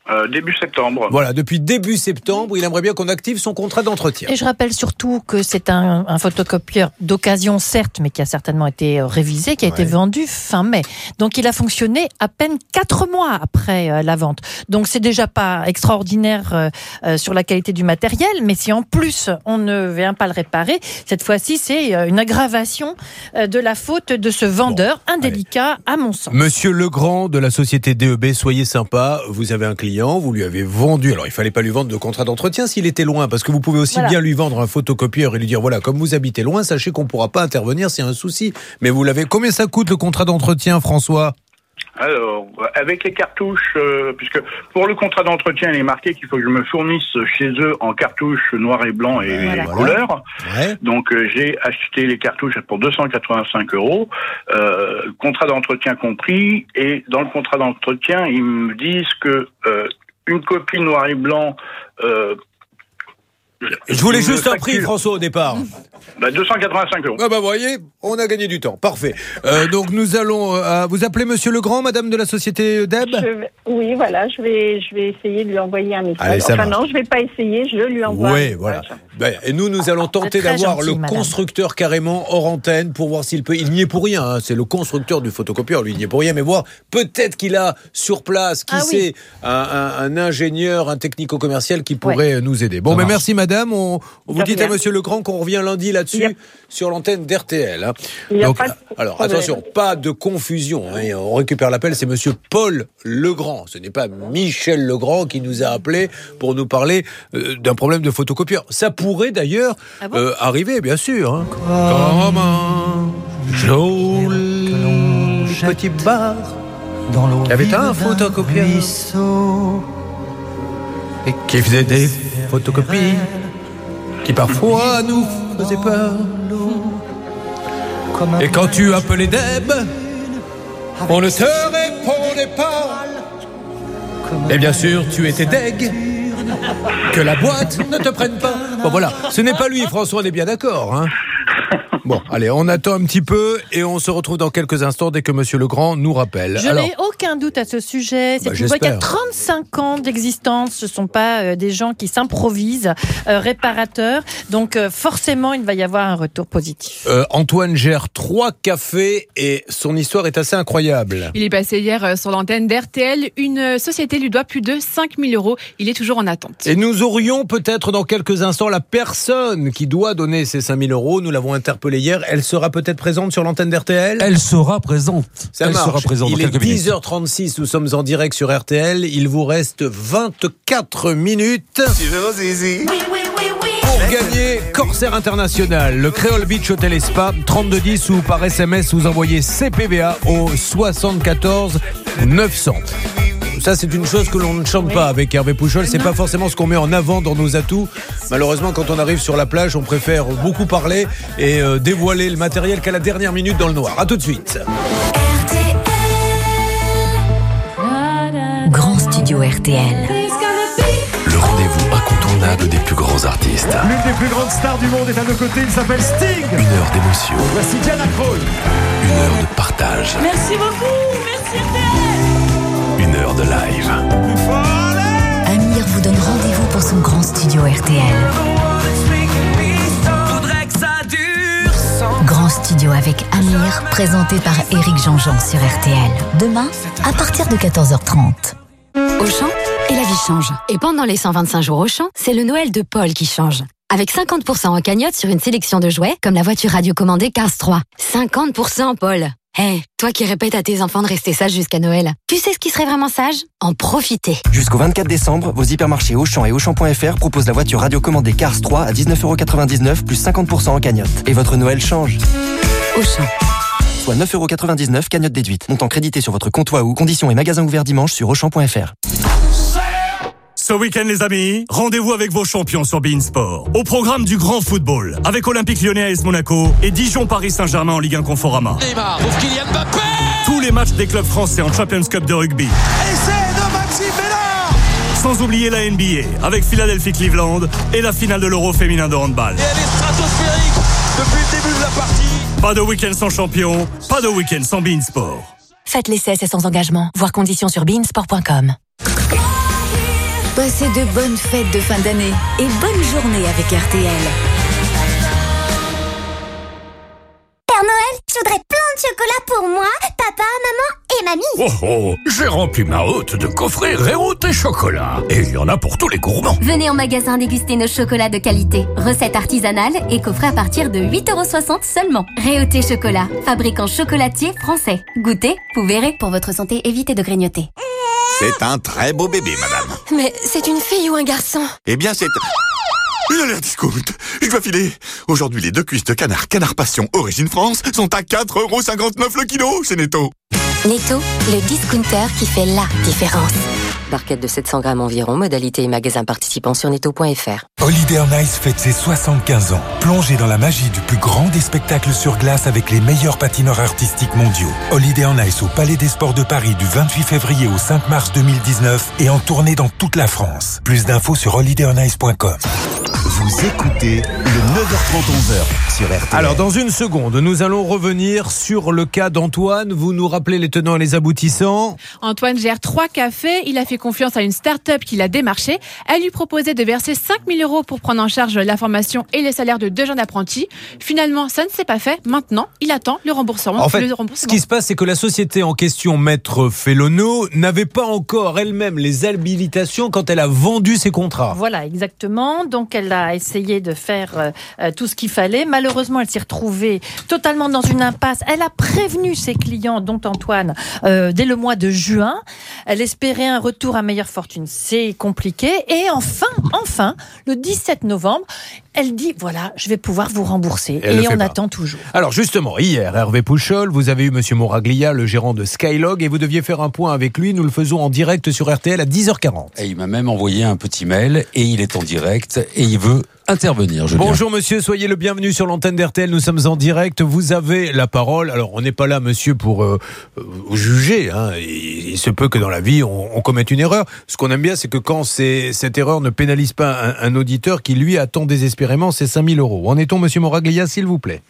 Euh, début septembre. Voilà, depuis début septembre, il aimerait bien qu'on active son contrat d'entretien. Et je rappelle surtout que c'est un, un photocopieur d'occasion, certes, mais qui a certainement été révisé, qui a ouais. été vendu fin mai. Donc il a fonctionné à peine quatre mois après euh, la vente. Donc c'est déjà pas extraordinaire euh, euh, sur la qualité du matériel, mais si en plus on ne vient pas le réparer, cette fois-ci c'est euh, une aggravation euh, de la faute de ce vendeur bon, indélicat allez. à mon sens. Monsieur Legrand de la société D E B, soyez sympa, vous avez un client. Vous lui avez vendu, alors il fallait pas lui vendre de contrat d'entretien s'il était loin, parce que vous pouvez aussi voilà. bien lui vendre un photocopieur et lui dire voilà, comme vous habitez loin, sachez qu'on pourra pas intervenir s'il y a un souci. Mais vous l'avez. Combien ça coûte le contrat d'entretien, François ? Alors, avec les cartouches, euh, puisque pour le contrat d'entretien, il est marqué qu'il faut que je me fournisse chez eux en cartouches noir et blanc et voilà. couleur. Ouais. Donc, euh, j'ai acheté les cartouches pour deux cent quatre-vingt-cinq euros, euh, contrat d'entretien compris. Et dans le contrat d'entretien, ils me disent que euh, une copie noir et blanc. Euh, je voulais juste un prix, François, au départ. Bah, deux cent quatre-vingt-cinq euros. Ah bah, voyez, on a gagné du temps. Parfait. Euh, donc, nous allons... Euh, vous appelez Monsieur Legrand, madame de la société D E B ? je, Oui, voilà, je vais, je vais essayer de lui envoyer un message. Allez, enfin marche. non, je vais pas essayer, je lui envoie. Oui, voilà. Ben, et nous, nous allons tenter d'avoir gentil, le madame. constructeur carrément hors antenne pour voir s'il peut... Il n'y est pour rien, hein. C'est le constructeur du photocopieur, lui, il n'y est pour rien, mais voir peut-être qu'il a sur place, qui ah, sait, oui. un, un, un ingénieur, un technico-commercial qui pourrait ouais. nous aider. Bon, mais ben, merci madame, on, on vous dites à Monsieur Legrand qu'on revient lundi là-dessus a... sur l'antenne d'R T L. Hein. Donc, alors, attention, pas de confusion, hein. On récupère l'appel, c'est Monsieur Paul Legrand. Ce n'est pas Michel Legrand qui nous a appelé pour nous parler euh, d'un problème de photocopieur. Ça pourrait d'ailleurs ah bon euh, arriver, bien sûr. Hein. Comme un joli petit bar dans l'eau. Il y avait un photocopieur et qui faisait des photocopies qui parfois nous faisaient peur. Et quand tu appelais Deb, on ne te répondait pas. Et bien sûr, tu étais deg. Que la boîte ne te prenne pas. Bon voilà, ce n'est pas lui, François, on est bien d'accord. Hein. Bon, allez, on attend un petit peu et on se retrouve dans quelques instants dès que Monsieur Legrand nous rappelle. Je Alors, n'ai aucun doute à ce sujet. C'est bah, une boîte qui a trente-cinq ans d'existence. Ce ne sont pas euh, des gens qui s'improvisent euh, réparateurs. Donc euh, forcément, il va y avoir un retour positif. Euh, Antoine gère trois cafés et son histoire est assez incroyable. Il est passé hier euh, sur l'antenne d'R T L. Une société lui doit plus de cinq mille euros. Il est toujours en attente. Et nous aurions peut-être dans quelques instants la personne qui doit donner ces cinq mille euros. Nous l'avons interpellée hier. Elle sera peut-être présente sur l'antenne d'R T L ? Elle sera présente. Ça Elle marche. sera présente Il dans quelques est dix heures trente-six, nous sommes en direct sur R T L. Il vous reste vingt-quatre minutes pour gagner Corsair International, le Créole Beach Hotel et Spa, trente-deux dix ou par S M S, vous envoyez C P V A au soixante-quatorze neuf cents. Ça, c'est une chose que l'on ne chante oui. pas avec Hervé Pouchol. C'est non. pas forcément ce qu'on met en avant dans nos atouts. Malheureusement, quand on arrive sur la plage, on préfère beaucoup parler et euh, dévoiler le matériel qu'à la dernière minute dans le noir. À tout de suite. Grand studio R T L. Le rendez-vous incontournable des plus grands artistes. L'une des plus grandes stars du monde est à nos côtés. Il s'appelle Sting. Une heure d'émotion. Voici Diana Krall. Une heure de partage. Merci beaucoup. Merci R T L. Une heure de live. Amir vous donne rendez-vous pour son grand studio R T L. Grand studio avec Amir, présenté par Éric Jean-Jean sur R T L. Demain, à partir de quatorze heures trente. Auchan, et la vie change. Et pendant les cent vingt-cinq jours Auchan, c'est le Noël de Paul qui change. Avec cinquante pour cent en cagnotte sur une sélection de jouets, comme la voiture radiocommandée Cars trois. cinquante pour cent, Paul. Hé, hey, toi qui répètes à tes enfants de rester sages jusqu'à Noël, tu sais ce qui serait vraiment sage ? En profiter. Jusqu'au vingt-quatre décembre, vos hypermarchés Auchan et Auchan point F R proposent la voiture radiocommandée Cars trois à dix-neuf euros quatre-vingt-dix-neuf plus cinquante pour cent en cagnotte. Et votre Noël change. Auchan. Soit neuf euros quatre-vingt-dix-neuf, cagnotte déduite. Montant crédité sur votre compte ou conditions et magasins ouverts dimanche sur Auchan point F R. Ce week-end, les amis, rendez-vous avec vos champions sur beIN Sport. Au programme du grand football, avec Olympique Lyonnais A S Monaco et Dijon Paris Saint-Germain en Ligue un Conforama. Neymar, ouvre Kylian Mbappé. Tous les matchs des clubs français en Champions Cup de rugby. Essai de Maxime Bellard. Sans oublier la N B A, avec Philadelphie Cleveland et la finale de l'Euro féminin de handball. Et elle est stratosphérique depuis le début de la partie. Pas de week-end sans champion, pas de week-end sans beIN Sport. Faites l'essai, c'est sans engagement. Voir conditions sur beIN sport point com. Passez de bonnes fêtes de fin d'année et bonne journée avec R T L. Père Noël, je voudrais plein de chocolat pour moi, papa, maman et mamie. Oh oh, j'ai rempli ma hotte de coffrets Réauté chocolat. Et il y en a pour tous les gourmands. Venez au magasin déguster nos chocolats de qualité. Recettes artisanales et coffrets à partir de huit euros soixante seulement. Réauté chocolat, fabricant chocolatier français. Goûtez, vous verrez. Pour votre santé, évitez de grignoter. C'est un très beau bébé, madame. Mais c'est une fille ou un garçon? Eh bien, c'est... Une alerte discount. Je dois filer. Aujourd'hui, les deux cuisses de canard Canard Passion Origine France sont à quatre euros cinquante-neuf le kilo chez Netto. Netto, le discounter qui fait la différence. Barquette de sept cents grammes environ, modalité et magasin participant sur netto point f r. Holiday on Ice fête ses soixante-quinze ans. Plongez dans la magie du plus grand des spectacles sur glace avec les meilleurs patineurs artistiques mondiaux. Holiday on Ice au Palais des Sports de Paris du vingt-huit février au cinq mars deux mille dix-neuf et en tournée dans toute la France. Plus d'infos sur holiday on ice point com. Vous écoutez le neuf heures trente onze heures sur R T L. Alors, dans une seconde, nous allons revenir sur le cas d'Antoine. Vous nous rappelez les tenants et les aboutissants. Antoine gère trois cafés. Il a fait confiance à une start-up qui l'a démarché. Elle lui proposait de verser cinq mille euros pour prendre en charge la formation et les salaires de deux jeunes apprentis. Finalement, ça ne s'est pas fait. Maintenant, il attend le remboursement. En fait, le remboursement. ce qui se passe, c'est que la société en question, Maître Fellono, n'avait pas encore elle-même les habilitations quand elle a vendu ses contrats. Voilà, exactement. Donc, elle a essayé de faire euh, tout ce qu'il fallait. Malheureusement, elle s'est retrouvée totalement dans une impasse. Elle a prévenu ses clients, dont Antoine, euh, dès le mois de juin. Elle espérait un retour à meilleure fortune. C'est compliqué. Et enfin, enfin, le dix-sept novembre, elle dit, voilà, je vais pouvoir vous rembourser. Et, et on pas. attend toujours. Alors justement, hier, Hervé Pouchol, vous avez eu Monsieur Moraglia, le gérant de Skylog, et vous deviez faire un point avec lui. Nous le faisons en direct sur R T L à dix heures quarante. Et il m'a même envoyé un petit mail, et il est en direct, et il veut intervenir. Julien. Bonjour monsieur, soyez le bienvenu sur l'antenne d'R T L, nous sommes en direct, vous avez la parole. Alors on n'est pas là monsieur pour euh, euh, juger, hein. il, il se peut que dans la vie on, on commette une erreur. Ce qu'on aime bien c'est que quand c'est, cette erreur ne pénalise pas un, un auditeur qui lui attend désespérément ses cinq mille euros. En est-on monsieur Moraglia s'il vous plaît?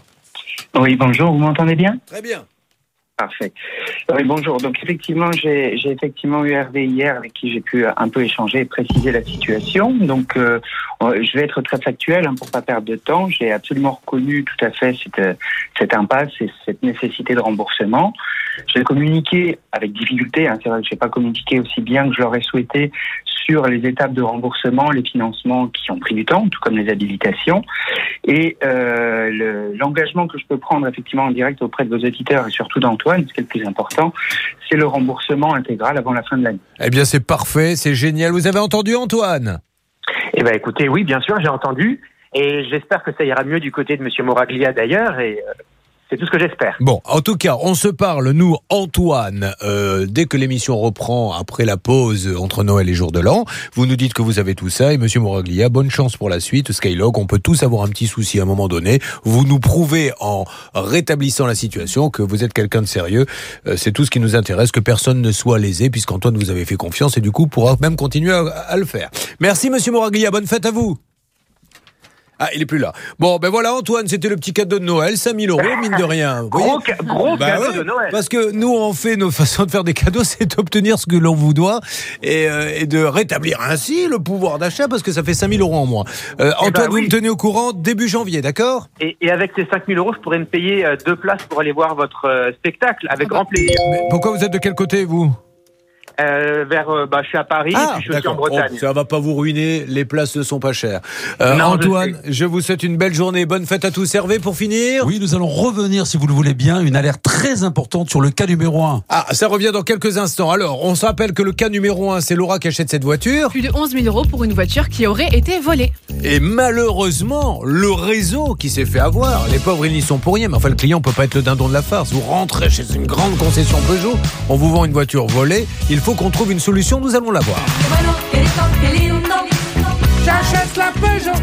Oui bonjour, vous m'entendez bien? Très bien. Parfait. Oui, bonjour. Donc effectivement, j'ai, j'ai effectivement eu Hervé hier avec qui j'ai pu un peu échanger et préciser la situation. Donc euh, je vais être très factuel hein, pour pas perdre de temps. J'ai absolument reconnu tout à fait cette, cette impasse et cette nécessité de remboursement. J'ai communiqué avec difficulté. Hein, c'est vrai que j'ai pas communiqué aussi bien que je l'aurais souhaité sur les étapes de remboursement, les financements qui ont pris du temps, tout comme les habilitations. Et euh, le, l'engagement que je peux prendre effectivement en direct auprès de vos auditeurs et surtout d'Antoine, ce qui est le plus important, c'est le remboursement intégral avant la fin de l'année. Eh bien c'est parfait, c'est génial. Vous avez entendu Antoine? Eh bien écoutez, oui bien sûr j'ai entendu et j'espère que ça ira mieux du côté de Monsieur Moraglia d'ailleurs et... Euh... C'est tout ce que j'espère. Bon, en tout cas, on se parle, nous, Antoine, euh, dès que l'émission reprend après la pause entre Noël et Jour de l'An. Vous nous dites que vous avez tout ça et Monsieur Moraglia, bonne chance pour la suite. Skylog, on peut tous avoir un petit souci à un moment donné. Vous nous prouvez en rétablissant la situation que vous êtes quelqu'un de sérieux. Euh, c'est tout ce qui nous intéresse, que personne ne soit lésé puisqu'Antoine vous avait fait confiance et du coup pourra même continuer à, à le faire. Merci Monsieur Moraglia, bonne fête à vous. Ah, il est plus là. Bon, ben voilà, Antoine, c'était le petit cadeau de Noël, cinq mille euros, mine de rien. Vous gros ca- gros bah cadeau ouais, de Noël. Parce que nous, on fait nos façons de faire des cadeaux, c'est d'obtenir ce que l'on vous doit et, euh, et de rétablir ainsi le pouvoir d'achat parce que ça fait cinq mille euros en moins. Euh, Antoine, ben, oui. Vous me tenez au courant début janvier, d'accord ? et, et avec ces cinq mille euros, je pourrais me payer euh, deux places pour aller voir votre euh, spectacle avec grand plaisir. Mais pourquoi vous êtes de quel côté, vous ? Euh, vers, euh, bah, je suis à Paris ah, et puis je suis en Bretagne. Oh, ça va pas vous ruiner, les places ne sont pas chères. Euh, non, Antoine, je, je vous souhaite une belle journée, bonne fête à tous. Hervé, pour finir. Oui, nous allons revenir, si vous le voulez bien, une alerte très importante sur le cas numéro un. Ah, ça revient dans quelques instants. Alors, on se rappelle que le cas numéro un, c'est Laura qui achète cette voiture. Plus de onze mille euros pour une voiture qui aurait été volée. Et malheureusement, le réseau qui s'est fait avoir, les pauvres, ils n'y sont pour rien. Mais enfin, le client peut pas être le dindon de la farce. Vous rentrez chez une grande concession Peugeot, on vous vend une voiture volée, il faut qu'on trouve une solution. Nous allons la voir. J'achète la Peugeot.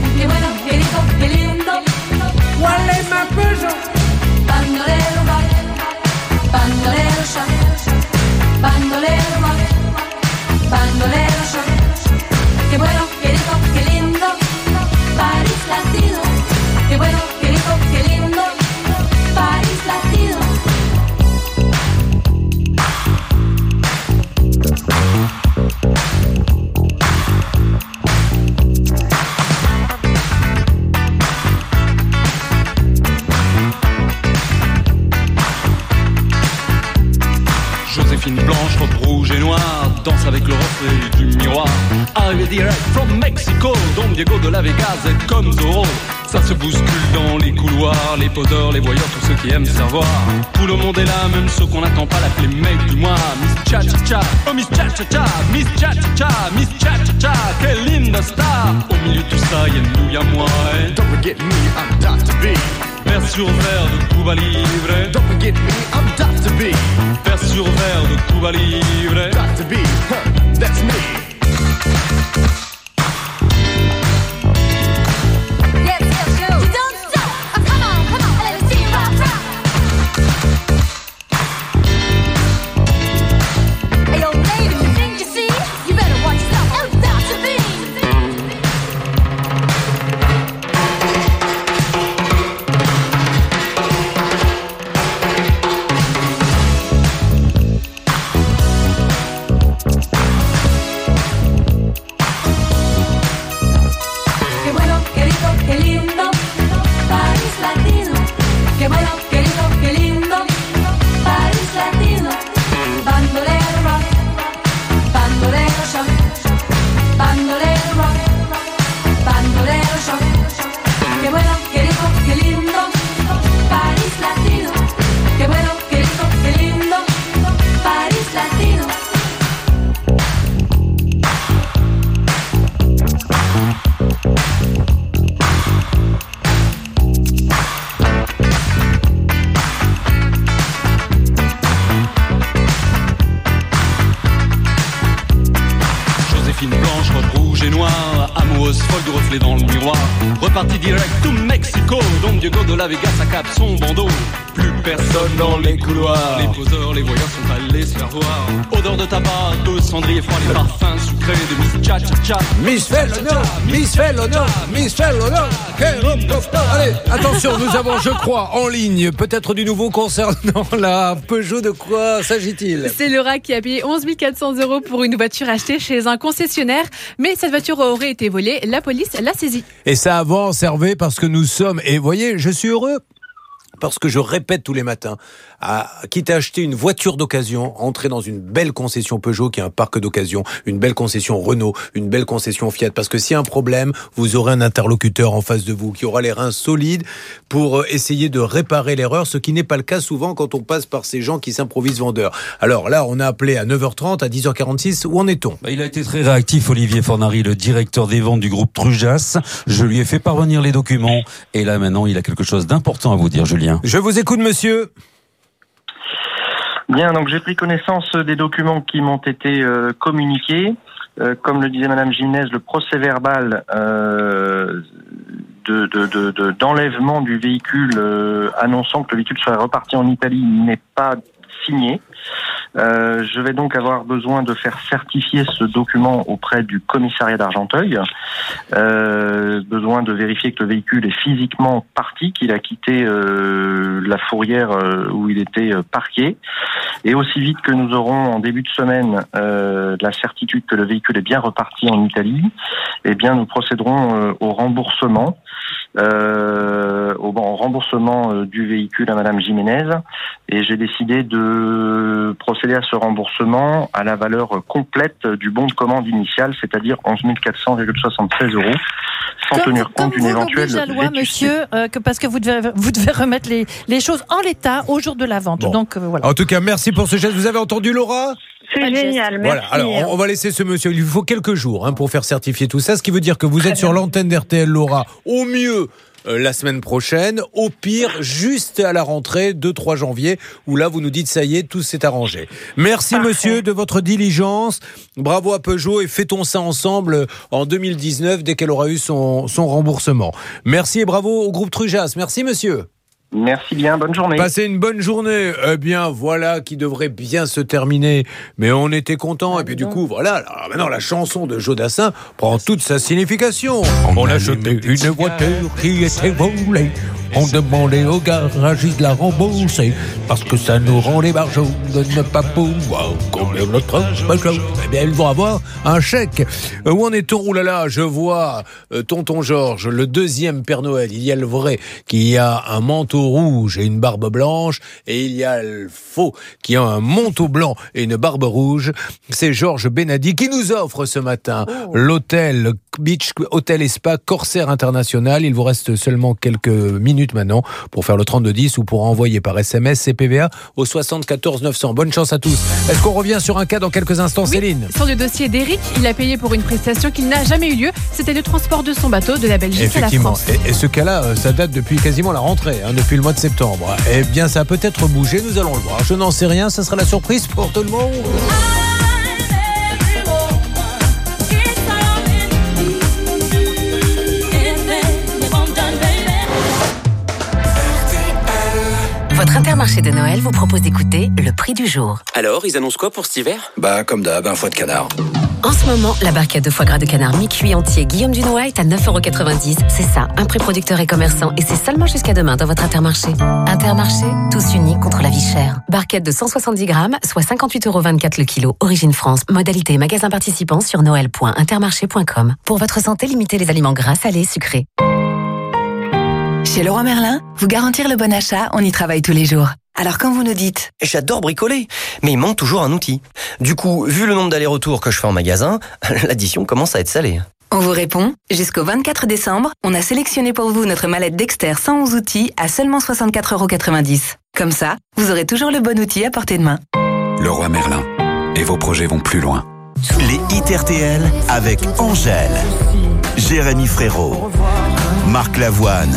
¿Cuál es ma Peugeot? Bandolero va, bandolero ya, bandolero va, bandolero ya. Qué bueno, qué rico, qué lindo, París latido. Qué bueno, qué rico, qué lindo, París latido. du miroir. Arrivé direct from Mexico, Don Diego de la Vegas est comme Zorro. Ça se bouscule dans les couloirs, les poseurs, les voyeurs, tous ceux qui aiment se faire voir. Tout le monde est là, même ceux qu'on n'attend pas, l'appeler mec du mois. Miss Cha Cha Cha, oh Miss Cha Cha Cha, Miss Cha Cha Cha, Miss Cha Cha Cha, quelle linda star. Au milieu de tout ça, y'a nous, y'a moi. Et don't forget me, I'm Doctor B. Vers sur verre de Cuba Libre. Don't forget me, I'm Doctor B. Vers sur verre de Cuba Libre. Doctor B, huh, that's me. Reparti direct to Mexico, Don Diego de la Vegas accap son bandeau. Plus personne dans les couloirs. Les poseurs, les voyeurs sont allés se faire voir. Odeur de tabac, de cendrier froid, les parfums sucrés de Miss Cha Cha Cha. Miss fait l'honneur, Miss fait l'honneur, Miss fait l'honneur. Allez, attention, nous avons, je crois, en ligne, peut-être du nouveau concernant la Peugeot. De quoi s'agit-il? C'est Laura qui a payé onze mille quatre cents euros pour une voiture achetée chez un concessionnaire. Mais cette voiture aurait été volée. La police l'a saisie. Et ça avance, Hervé, parce que nous sommes... Et vous voyez, je suis heureux. Parce que je répète tous les matins, à, quitte à acheter une voiture d'occasion, entrer dans une belle concession Peugeot qui a un parc d'occasion, une belle concession Renault, une belle concession Fiat. Parce que s'il y a un problème, vous aurez un interlocuteur en face de vous qui aura les reins solides pour essayer de réparer l'erreur, ce qui n'est pas le cas souvent quand on passe par ces gens qui s'improvisent vendeurs. Alors là, on a appelé à neuf heures trente, à dix heures quarante-six, où en est-on? Bah, il a été très réactif, Olivier Fornari, le directeur des ventes du groupe Trujas. Je lui ai fait parvenir les documents et là maintenant, il a quelque chose d'important à vous dire, Julien. Je vous écoute, monsieur. Bien, donc j'ai pris connaissance des documents qui m'ont été euh, communiqués. Euh, comme le disait Madame Gimnez, le procès-verbal euh, de, de, de, de, d'enlèvement du véhicule euh, annonçant que le véhicule serait reparti en Italie n'est pas signé. Euh, je vais donc avoir besoin de faire certifier ce document auprès du commissariat d'Argenteuil. Euh, besoin de vérifier que le véhicule est physiquement parti, qu'il a quitté euh, la fourrière euh, où il était euh, parqué. Et aussi vite que nous aurons en début de semaine euh, la certitude que le véhicule est bien reparti en Italie, eh bien nous procéderons euh, au remboursement. Euh, au bon, remboursement euh, du véhicule à Madame Jiménez, et j'ai décidé de procéder à ce remboursement à la valeur complète du bon de commande initial, c'est-à-dire onze mille quatre cents virgule soixante-seize euros, sans comme, tenir compte d'une éventuelle la loi, monsieur, euh, que, parce que vous devez, vous devez remettre les, les choses en l'état au jour de la vente. Bon. Donc, euh, voilà. En tout cas, merci pour ce geste. Vous avez entendu, Laura ? C'est génial, merci. Voilà, alors on, on va laisser ce monsieur, il lui faut quelques jours hein, pour faire certifier tout ça, ce qui veut dire que vous êtes sur l'antenne d'R T L, Laura, au mieux euh, la semaine prochaine, au pire juste à la rentrée deux trois janvier, où là vous nous dites ça y est, tout s'est arrangé. Merci Parfait. Monsieur de votre diligence, bravo à Peugeot et fêtons ça ensemble en deux mille dix-neuf dès qu'elle aura eu son, son remboursement. Merci et bravo au groupe Trujas, merci monsieur. Merci bien, bonne journée. Passez une bonne journée. Eh bien, voilà qui devrait bien se terminer. Mais on était contents. Ah, et puis du coup, voilà. Alors, maintenant, la chanson de Jodassin prend toute sa signification. On a acheté une voiture qui était volée. On demandait au garagiste de la rembourser parce que ça nous rend les barjots de ne pas pouvoir combler notre barjot. Eh bien, ils vont avoir un chèque. Euh, où en est-on? Ouh là là, je vois euh, tonton Georges, le deuxième Père Noël. Il y a le vrai qui a un manteau rouge et une barbe blanche, et il y a le faux qui a un manteau blanc et une barbe rouge. C'est Georges Benadi qui nous offre ce matin oh. l'hôtel Beach Hôtel et Spa Corsair International. Il vous reste seulement quelques minutes maintenant pour faire le trente-deux dix ou pour envoyer par S M S C P V A au soixante-quatorze neuf cents. Bonne chance à tous. Est-ce qu'on revient sur un cas dans quelques instants, oui, Céline? Sur le dossier d'Éric, il a payé pour une prestation qui n'a jamais eu lieu. C'était le transport de son bateau de la Belgique à la France. Et, et ce cas-là, ça date depuis quasiment la rentrée, hein, depuis le mois de septembre. Eh bien, ça a peut-être bougé, nous allons le voir. Je n'en sais rien, ça sera la surprise pour tout le monde. Votre Intermarché de Noël vous propose d'écouter le prix du jour. Alors, ils annoncent quoi pour cet hiver? Bah, comme d'hab, un foie de canard. En ce moment, la barquette de foie gras de canard mi-cuit entier Guillaume Dunois est à neuf euros quatre-vingt-dix. C'est ça, un prix producteur et commerçant. Et c'est seulement jusqu'à demain dans votre Intermarché. Intermarché, tous unis contre la vie chère. Barquette de cent soixante-dix grammes, soit cinquante-huit euros vingt-quatre le kilo. Origine France. Modalité magasin participant sur noël point intermarché point com. Pour votre santé, limitez les aliments gras, salés, sucrés. Chez Leroy Merlin, vous garantir le bon achat, on y travaille tous les jours. Alors quand vous nous dites « J'adore bricoler, mais il manque toujours un outil ». Du coup, vu le nombre d'allers-retours que je fais en magasin, l'addition commence à être salée. On vous répond, jusqu'au vingt-quatre décembre, on a sélectionné pour vous notre mallette Dexter cent onze outils à seulement soixante-quatre euros quatre-vingt-dix. Comme ça, vous aurez toujours le bon outil à portée de main. Leroy Merlin. Et vos projets vont plus loin. Les hits R T L avec Angèle, Jérémy Frérot, Marc Lavoine,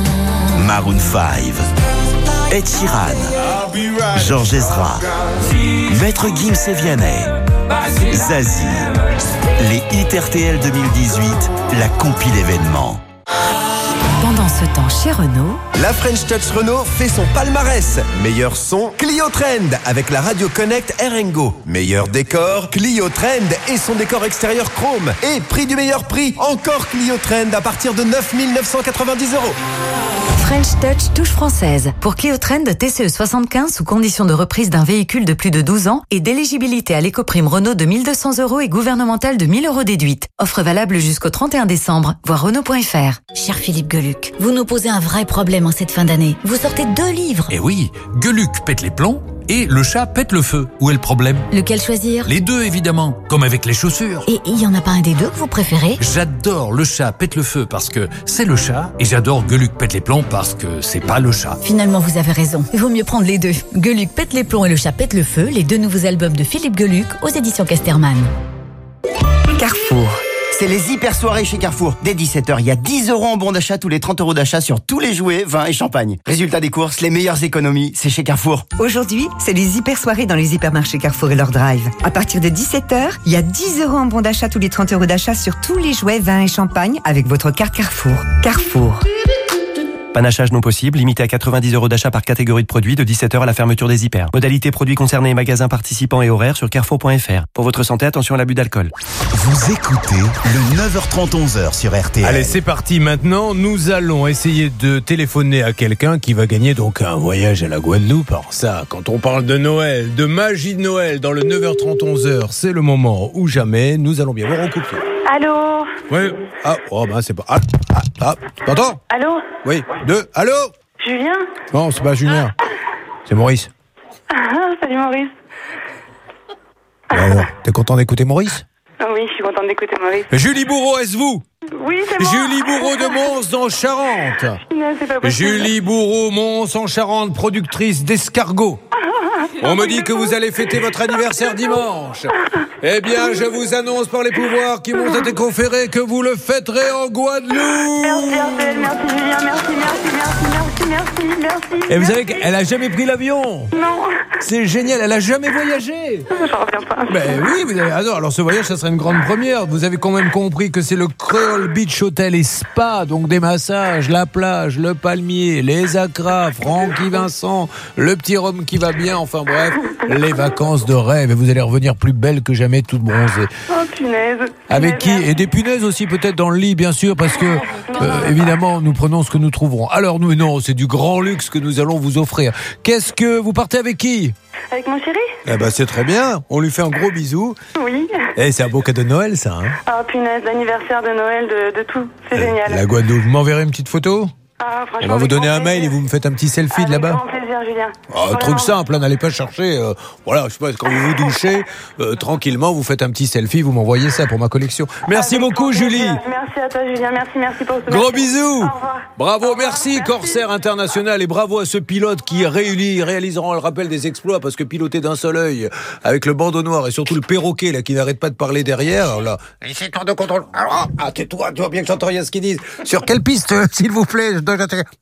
Maroon cinq, Ed Sheeran, Georges Ezra, Maître Gims et Vianney, Zazie. Les hits R T L deux mille dix-huit, la compile événement. Pendant ce temps, chez Renault, la French Touch Renault fait son palmarès. Meilleur son, Clio Trend avec la Radio Connect Erengo. Meilleur décor, Clio Trend et son décor extérieur chrome. Et prix du meilleur prix, encore Clio Trend à partir de neuf mille neuf cent quatre-vingt-dix euros. French Touch touche française. Pour Clio Trend T C E soixante-quinze sous condition de reprise d'un véhicule de plus de douze ans et d'éligibilité à l'écoprime Renault de mille deux cents euros et gouvernementale de mille euros déduite. Offre valable jusqu'au trente et un décembre. Voir Renault point F R. Cher Philippe Geluc, vous nous posez un vrai problème en cette fin d'année. Vous sortez deux livres. Eh oui, Geluc pète les plombs et le chat pète le feu. Où est le problème? Lequel choisir? Les deux, évidemment, comme avec les chaussures. Et il y en a pas un des deux que vous préférez? J'adore le chat pète le feu parce que c'est le chat, et j'adore Geluc pète les plombs parce que c'est pas le chat. Finalement, vous avez raison. Il vaut mieux prendre les deux. Geluc pète les plombs et le chat pète le feu, les deux nouveaux albums de Philippe Geluc aux éditions Casterman. Carrefour. C'est les hyper soirées chez Carrefour. Dès dix-sept heures, il y a dix euros en bon d'achat tous les trente euros d'achat sur tous les jouets, vins et champagne. Résultat des courses, les meilleures économies, c'est chez Carrefour. Aujourd'hui, c'est les hyper soirées dans les hypermarchés Carrefour et leur drive. À partir de dix-sept heures, il y a dix euros en bon d'achat tous les trente euros d'achat sur tous les jouets, vins et champagne avec votre carte Carrefour. Carrefour. Panachage non possible, limité à quatre-vingt-dix euros d'achat par catégorie de produits de dix-sept heures à la fermeture des hyper. Modalité produits concernés, magasins participants et horaires sur carrefour point F R. Pour votre santé, attention à l'abus d'alcool. Vous écoutez le neuf heures trente onze heures sur R T L. Allez, c'est parti maintenant. Nous allons essayer de téléphoner à quelqu'un qui va gagner donc un voyage à la Guadeloupe. Alors ça, quand on parle de Noël, de magie de Noël dans le neuf heures trente onze heures, c'est le moment où jamais nous allons bien voir en couple. Allô? Oui. Ah, oh ben c'est pas... Ah, ah, ah, t'entends? Allô? Oui. Deux. Allô? Julien? Non, c'est pas Julien. C'est Maurice. Ah, salut Maurice. Alors, t'es content d'écouter Maurice? Oui, je suis contente d'écouter Maurice. Julie Bourreau, est-ce vous? Oui, c'est moi. Julie Bourreau de Mons en Charente. Non, c'est pas possible. Julie Bourreau, Mons en Charente, productrice d'escargots. On me dit que vous allez fêter votre anniversaire dimanche. Eh bien, je vous annonce par les pouvoirs qui m'ont été conférés que vous le fêterez en Guadeloupe. Merci, Arthel, merci Julien, merci, merci, merci, merci, merci, merci. Et vous savez qu'elle a jamais pris l'avion. Non. C'est génial, elle a jamais voyagé. J'en reviens pas. Ben oui, vous avez raison. Alors ce voyage, ça serait une grande première. Vous avez quand même compris que c'est le Creole Beach Hotel et Spa, donc des massages, la plage, le palmier, les acras, Francky Vincent, le petit rhum qui va bien. Enfin enfin bref, les vacances de rêve. Et vous allez revenir plus belle que jamais, toute bronzée. Oh, punaise. Avec qui? Et des punaises aussi peut-être dans le lit, bien sûr, parce que euh, évidemment, nous prenons ce que nous trouverons. Alors nous, non, c'est du grand luxe que nous allons vous offrir. Qu'est-ce que vous partez avec qui? Avec mon chéri? Eh ben c'est très bien. On lui fait un gros bisou. Oui. Eh, c'est un beau cadeau de Noël, ça. Hein. Oh, punaise, l'anniversaire de Noël, de, de tout. C'est génial. La Guadeloupe. Vous m'enverrez une petite photo? Ah, On va vous donner un mail et vous me faites un petit selfie de là-bas. Avec grand plaisir, Julien. Oh, truc simple, hein, n'allez pas chercher. Euh, voilà, je sais pas, quand vous vous douchez, euh, tranquillement, vous faites un petit selfie, vous m'envoyez ça pour ma collection. Merci Avec beaucoup, grand Julie. plaisir. Merci à toi, Julien. Merci, merci pour ce Gros merci. bisous. Au revoir. Bravo, merci, Corsair International, et bravo à ce pilote qui réulit, réalisera le rappel des exploits, parce que piloter d'un seul œil, avec le bandeau noir et surtout le perroquet là qui n'arrête pas de parler derrière, alors là, et c'est tour de contrôle. Alors, ah, tais-toi, tu vois bien que j'entends rien ce qu'ils disent. Sur quelle piste, euh, s'il vous plaît, je dois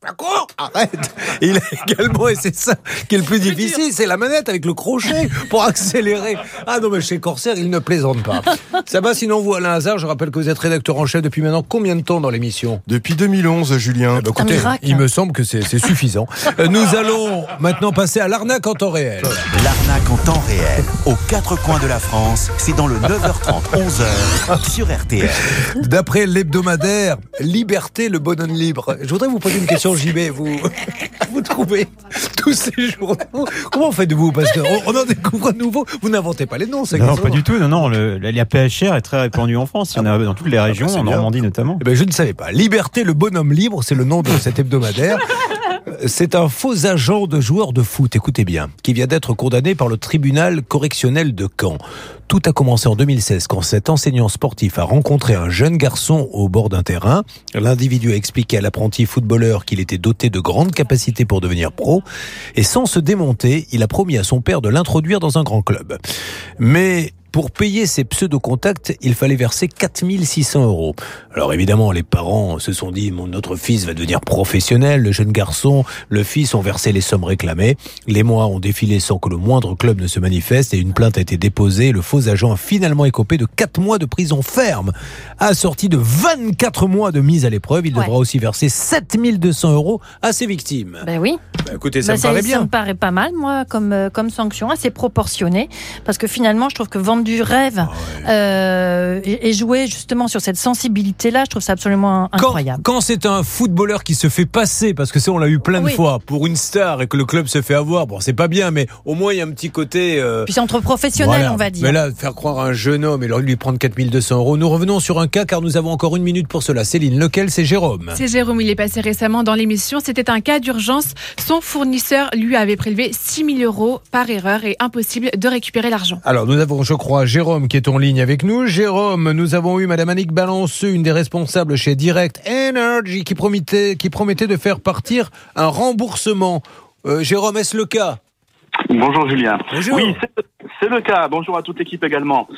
arrête. Il a également, et c'est ça qui est le plus difficile, c'est la manette avec le crochet pour accélérer. Ah non, mais chez Corsair, il ne plaisante pas. Ça va, sinon vous, Alain Hazard, je rappelle que vous êtes rédacteur en chef depuis maintenant combien de temps dans l'émission? Depuis deux mille onze, Julien. Eh ben, écoutez, il me semble que c'est, c'est suffisant. Euh, nous allons maintenant passer à l'arnaque en temps réel. L'arnaque en temps réel, aux quatre coins de la France, c'est dans le neuf heures trente, onze heures sur R T L. D'après l'hebdomadaire Liberté, le bonhomme libre, je voudrais vous poser une question, J B. Vous, vous trouvez tous ces journaux? Comment faites-vous? Parce qu'on on en découvre un nouveau. Vous n'inventez pas les noms, c'est Non, pas du tout. Non, non. Le, la P H R est très répandue en France. Il y en a dans toutes les régions, ah bah en Normandie notamment. Eh ben, je ne savais pas. Liberté, le bonhomme libre, c'est le nom de cet hebdomadaire. C'est un faux agent de joueur de foot, écoutez bien, qui vient d'être condamné par le tribunal correctionnel de Caen. Tout a commencé en deux mille seize quand cet enseignant sportif a rencontré un jeune garçon au bord d'un terrain. L'individu a expliqué à l'apprenti footballeur qu'il était doté de grandes capacités pour devenir pro et sans se démonter, il a promis à son père de l'introduire dans un grand club. Mais pour payer ces pseudo-contacts, il fallait verser quatre mille six cents euros. Alors évidemment, les parents se sont dit, mon notre fils va devenir professionnel. Le jeune garçon, le fils ont versé les sommes réclamées. Les mois ont défilé sans que le moindre club ne se manifeste et une plainte a été déposée. Le faux agent a finalement écopé de quatre mois de prison ferme, assorti de vingt-quatre mois de mise à l'épreuve. Il devra ouais. aussi verser sept mille deux cents euros à ses victimes. Ben oui. Ben écoutez, ça ben me paraît ça, bien. Ça me paraît pas mal, moi, comme, euh, comme sanction, assez proportionnée. Parce que finalement, je trouve que vendre du rêve ah ouais. euh, et, et jouer justement sur cette sensibilité-là, je trouve ça absolument incroyable. Quand, quand c'est un footballeur qui se fait passer, parce que ça on l'a eu plein de oui. fois, pour une star et que le club se fait avoir, bon c'est pas bien, mais au moins il y a un petit côté... Euh, Puis c'est entre professionnels, voilà. on va dire. Mais là, faire croire à un jeune homme et lui prendre quatre mille deux cents euros, nous revenons sur un cas car nous avons encore une minute pour cela. Céline, lequel? C'est Jérôme. C'est Jérôme, il est passé récemment dans l'émission, c'était un cas d'urgence. Son fournisseur lui avait prélevé six mille euros par erreur et impossible de récupérer l'argent. Alors nous avons, je crois, Jérôme qui est en ligne avec nous. Jérôme, nous avons eu Madame Annick Balanceux, une des responsables chez Direct Energy, qui promettait, qui promettait de faire partir un remboursement. Euh, Jérôme, est-ce le cas? Bonjour Julien. Bonjour. Oui, c'est, c'est le cas. Bonjour à toute l'équipe également.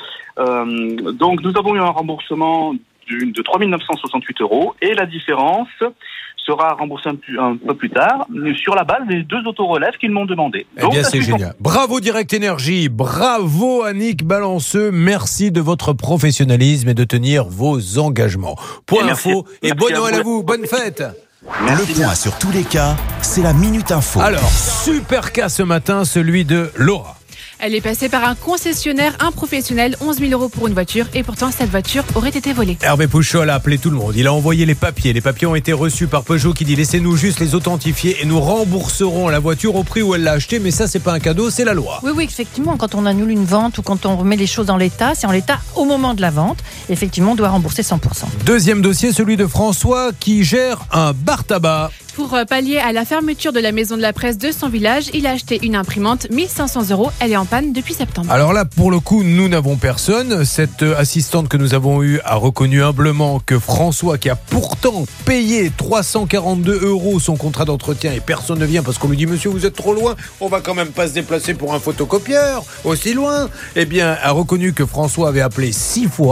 Euh, donc nous avons eu un remboursement de, de trois mille neuf cent soixante-huit euros et la différence sera remboursée un, un peu plus tard sur la base des deux autorelèves qu'ils m'ont demandé. Eh bien, c'est génial. Bravo Direct Energy, bravo Annick Balanceux, merci de votre professionnalisme et de tenir vos engagements. Point et info merci, et bonne Noël à vous, bonne fête. Merci le point bien. Sur tous les cas, c'est la Minute Info. Alors, super cas ce matin, celui de Laura. Elle est passée par un concessionnaire, un professionnel, onze mille euros pour une voiture et pourtant cette voiture aurait été volée. Hervé Pouchol a appelé tout le monde, il a envoyé les papiers. Les papiers ont été reçus par Peugeot qui dit laissez-nous juste les authentifier et nous rembourserons la voiture au prix où elle l'a achetée. Mais ça, c'est pas un cadeau, c'est la loi. Oui, oui, effectivement, quand on annule une vente ou quand on remet les choses en l'état, c'est en l'état au moment de la vente. Effectivement, on doit rembourser cent pour cent. Deuxième dossier, celui de François qui gère un bar tabac. Pour pallier à la fermeture de la maison de la presse de son village, il a acheté une imprimante mille cinq cents euros. Elle est en panne depuis septembre. Alors là, pour le coup, nous n'avons personne. Cette assistante que nous avons eue a reconnu humblement que François, qui a pourtant payé trois cent quarante-deux euros son contrat d'entretien et personne ne vient parce qu'on lui dit « Monsieur, vous êtes trop loin, on va quand même pas se déplacer pour un photocopieur aussi loin », eh bien, a reconnu que François avait appelé six fois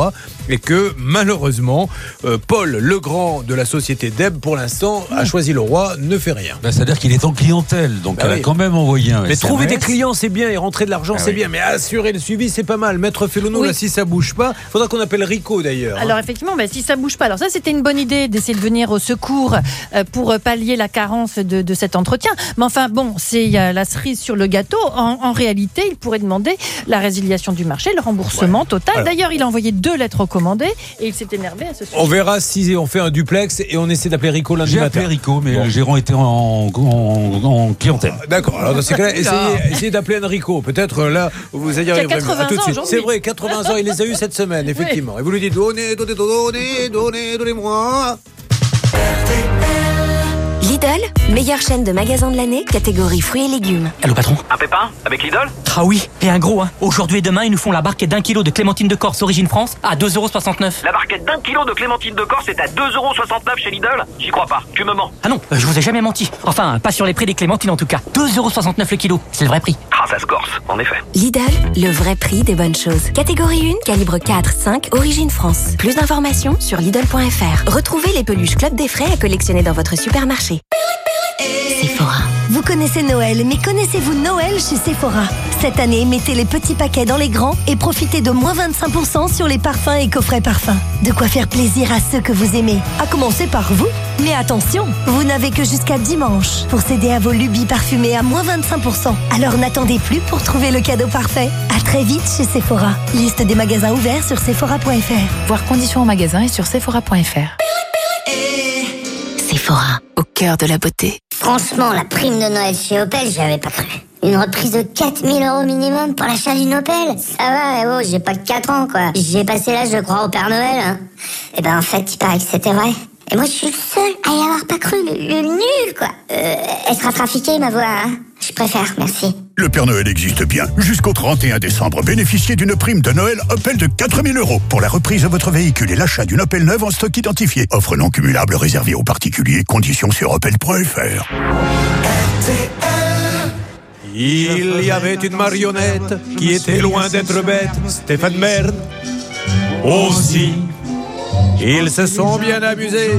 et que malheureusement, euh, Paul Legrand de la société D E B, pour l'instant, a choisi le roi, ne fait rien. Ben, c'est-à-dire qu'il est en clientèle, donc bah elle oui. a quand même envoyé un Mais S M S. trouver des clients, c'est bien, et rentrer de l'argent, Ah c'est oui. bien, mais assurer le suivi, c'est pas mal. Maître Félono, Oui. là, si ça bouge pas, il faudra qu'on appelle Rico d'ailleurs. Alors effectivement, bah, si ça bouge pas, alors ça c'était une bonne idée d'essayer de venir au secours euh, pour euh, pallier la carence de, de cet entretien. Mais enfin bon, c'est il y a la cerise sur le gâteau. En, en réalité, il pourrait demander la résiliation du marché, le remboursement ouais. total. Alors. D'ailleurs, il a envoyé deux lettres recommandées et il s'est énervé à ce sujet. On verra si on fait un duplex et on essaie d'appeler Rico lundi J'ai matin. appelé Rico, mais Bon. le gérant était en, en, en clientèle. D'accord, alors dans ces cas-là, essayez, essayez d'appeler Enrico. Peut-être euh, là, vous allez y arriver. quatre-vingts À tout de ans suite. aujourd'hui. C'est vrai, quatre-vingts ans, il les a eu cette semaine, effectivement. Oui. Et vous lui dites donnez, donnez, donnez, donnez, donnez-moi. Lidl, meilleure chaîne de magasins de l'année, catégorie fruits et légumes. Allô patron? Un pépin avec Lidl? Ah oui, et un gros hein. Aujourd'hui et demain, ils nous font la barquette d'un kilo de clémentine de Corse origine France à deux euros soixante-neuf. La barquette d'un kilo de clémentine de Corse est à deux euros soixante-neuf chez Lidl? J'y crois pas, tu me mens. Ah non, euh, je vous ai jamais menti. Enfin, pas sur les prix des clémentines en tout cas. deux euros soixante-neuf le kilo, c'est le vrai prix. Ah, ça se corse, en effet. Lidl, le vrai prix des bonnes choses. Catégorie un, calibre quatre, cinq, origine France. Plus d'informations sur Lidl point F R. Retrouvez les peluches Club des Frais à collectionner dans votre supermarché. Sephora. Vous connaissez Noël, mais connaissez-vous Noël chez Sephora? Cette année, mettez les petits paquets dans les grands et profitez de moins vingt-cinq pour cent sur les parfums et coffrets parfums. De quoi faire plaisir à ceux que vous aimez, à commencer par vous. Mais attention, vous n'avez que jusqu'à dimanche pour céder à vos lubies parfumées à moins vingt-cinq pour cent. Alors n'attendez plus pour trouver le cadeau parfait. À très vite chez Sephora. Liste des magasins ouverts sur Sephora point F R. Voir conditions en magasin et sur Sephora point F R. Sephora, au cœur de la beauté. Franchement, la prime de Noël chez Opel, j'y avais pas cru. Une reprise de quatre mille euros minimum pour l'achat d'une Opel. Ça va, eh oh, j'ai pas que quatre ans, quoi. J'ai passé l'âge de croire au Père Noël. Hein. Et ben, en fait, il paraît que c'était vrai. Et moi, je suis le seul à y avoir pas cru, le, le nul, quoi. Euh, elle sera trafiquée, ma voix, hein. Je préfère, merci. Le Père Noël existe bien. Jusqu'au trente et un décembre, bénéficiez d'une prime de Noël Opel de quatre mille euros pour la reprise de votre véhicule et l'achat d'une Opel neuve en stock identifié. Offre non cumulable réservée aux particuliers. Conditions sur opel point F R. Il y avait une marionnette qui était loin d'être bête, Stéphane Bern. Aussi, ils se sont bien amusés.